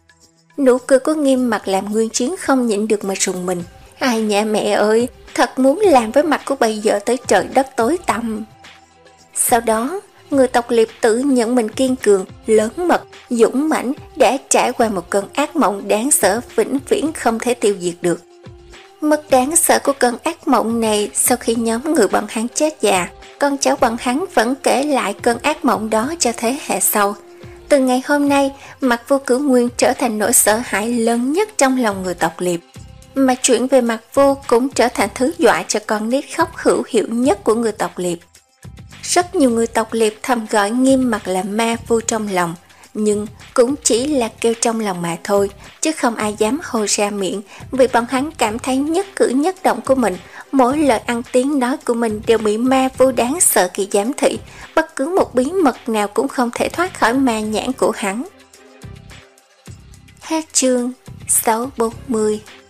Nụ cười của Nghiêm Mặc làm Nguyên Chiến không nhịn được mà rùng mình. Ai nhà mẹ ơi, thật muốn làm với mặt của bây giờ tới trời đất tối tăm. Sau đó, người tộc liệt tự nhận mình kiên cường, lớn mật, dũng mãnh, đã trải qua một cơn ác mộng đáng sợ vĩnh viễn không thể tiêu diệt được. Mức đáng sợ của cơn ác mộng này sau khi nhóm người bọn hắn chết già, con cháu bọn hắn vẫn kể lại cơn ác mộng đó cho thế hệ sau. Từ ngày hôm nay, Mặc Vô Cửu Nguyên trở thành nỗi sợ hãi lớn nhất trong lòng người tộc liệt. Mà chuyện về Mặc Vô cũng trở thành thứ dọa cho con nít khóc hữu hiệu nhất của người tộc liệt. Rất nhiều người tộc liệt thầm gọi Nghiêm Mặc là ma vô trong lòng, nhưng cũng chỉ là kêu trong lòng mà thôi, chứ không ai dám hô ra miệng, vì bọn hắn cảm thấy nhất cử nhất động của mình, mỗi lời ăn tiếng nói của mình đều bị ma vô đáng sợ kỳ giám thị, bất cứ một bí mật nào cũng không thể thoát khỏi ma nhãn của hắn. Hết chương sáu bốn mươi.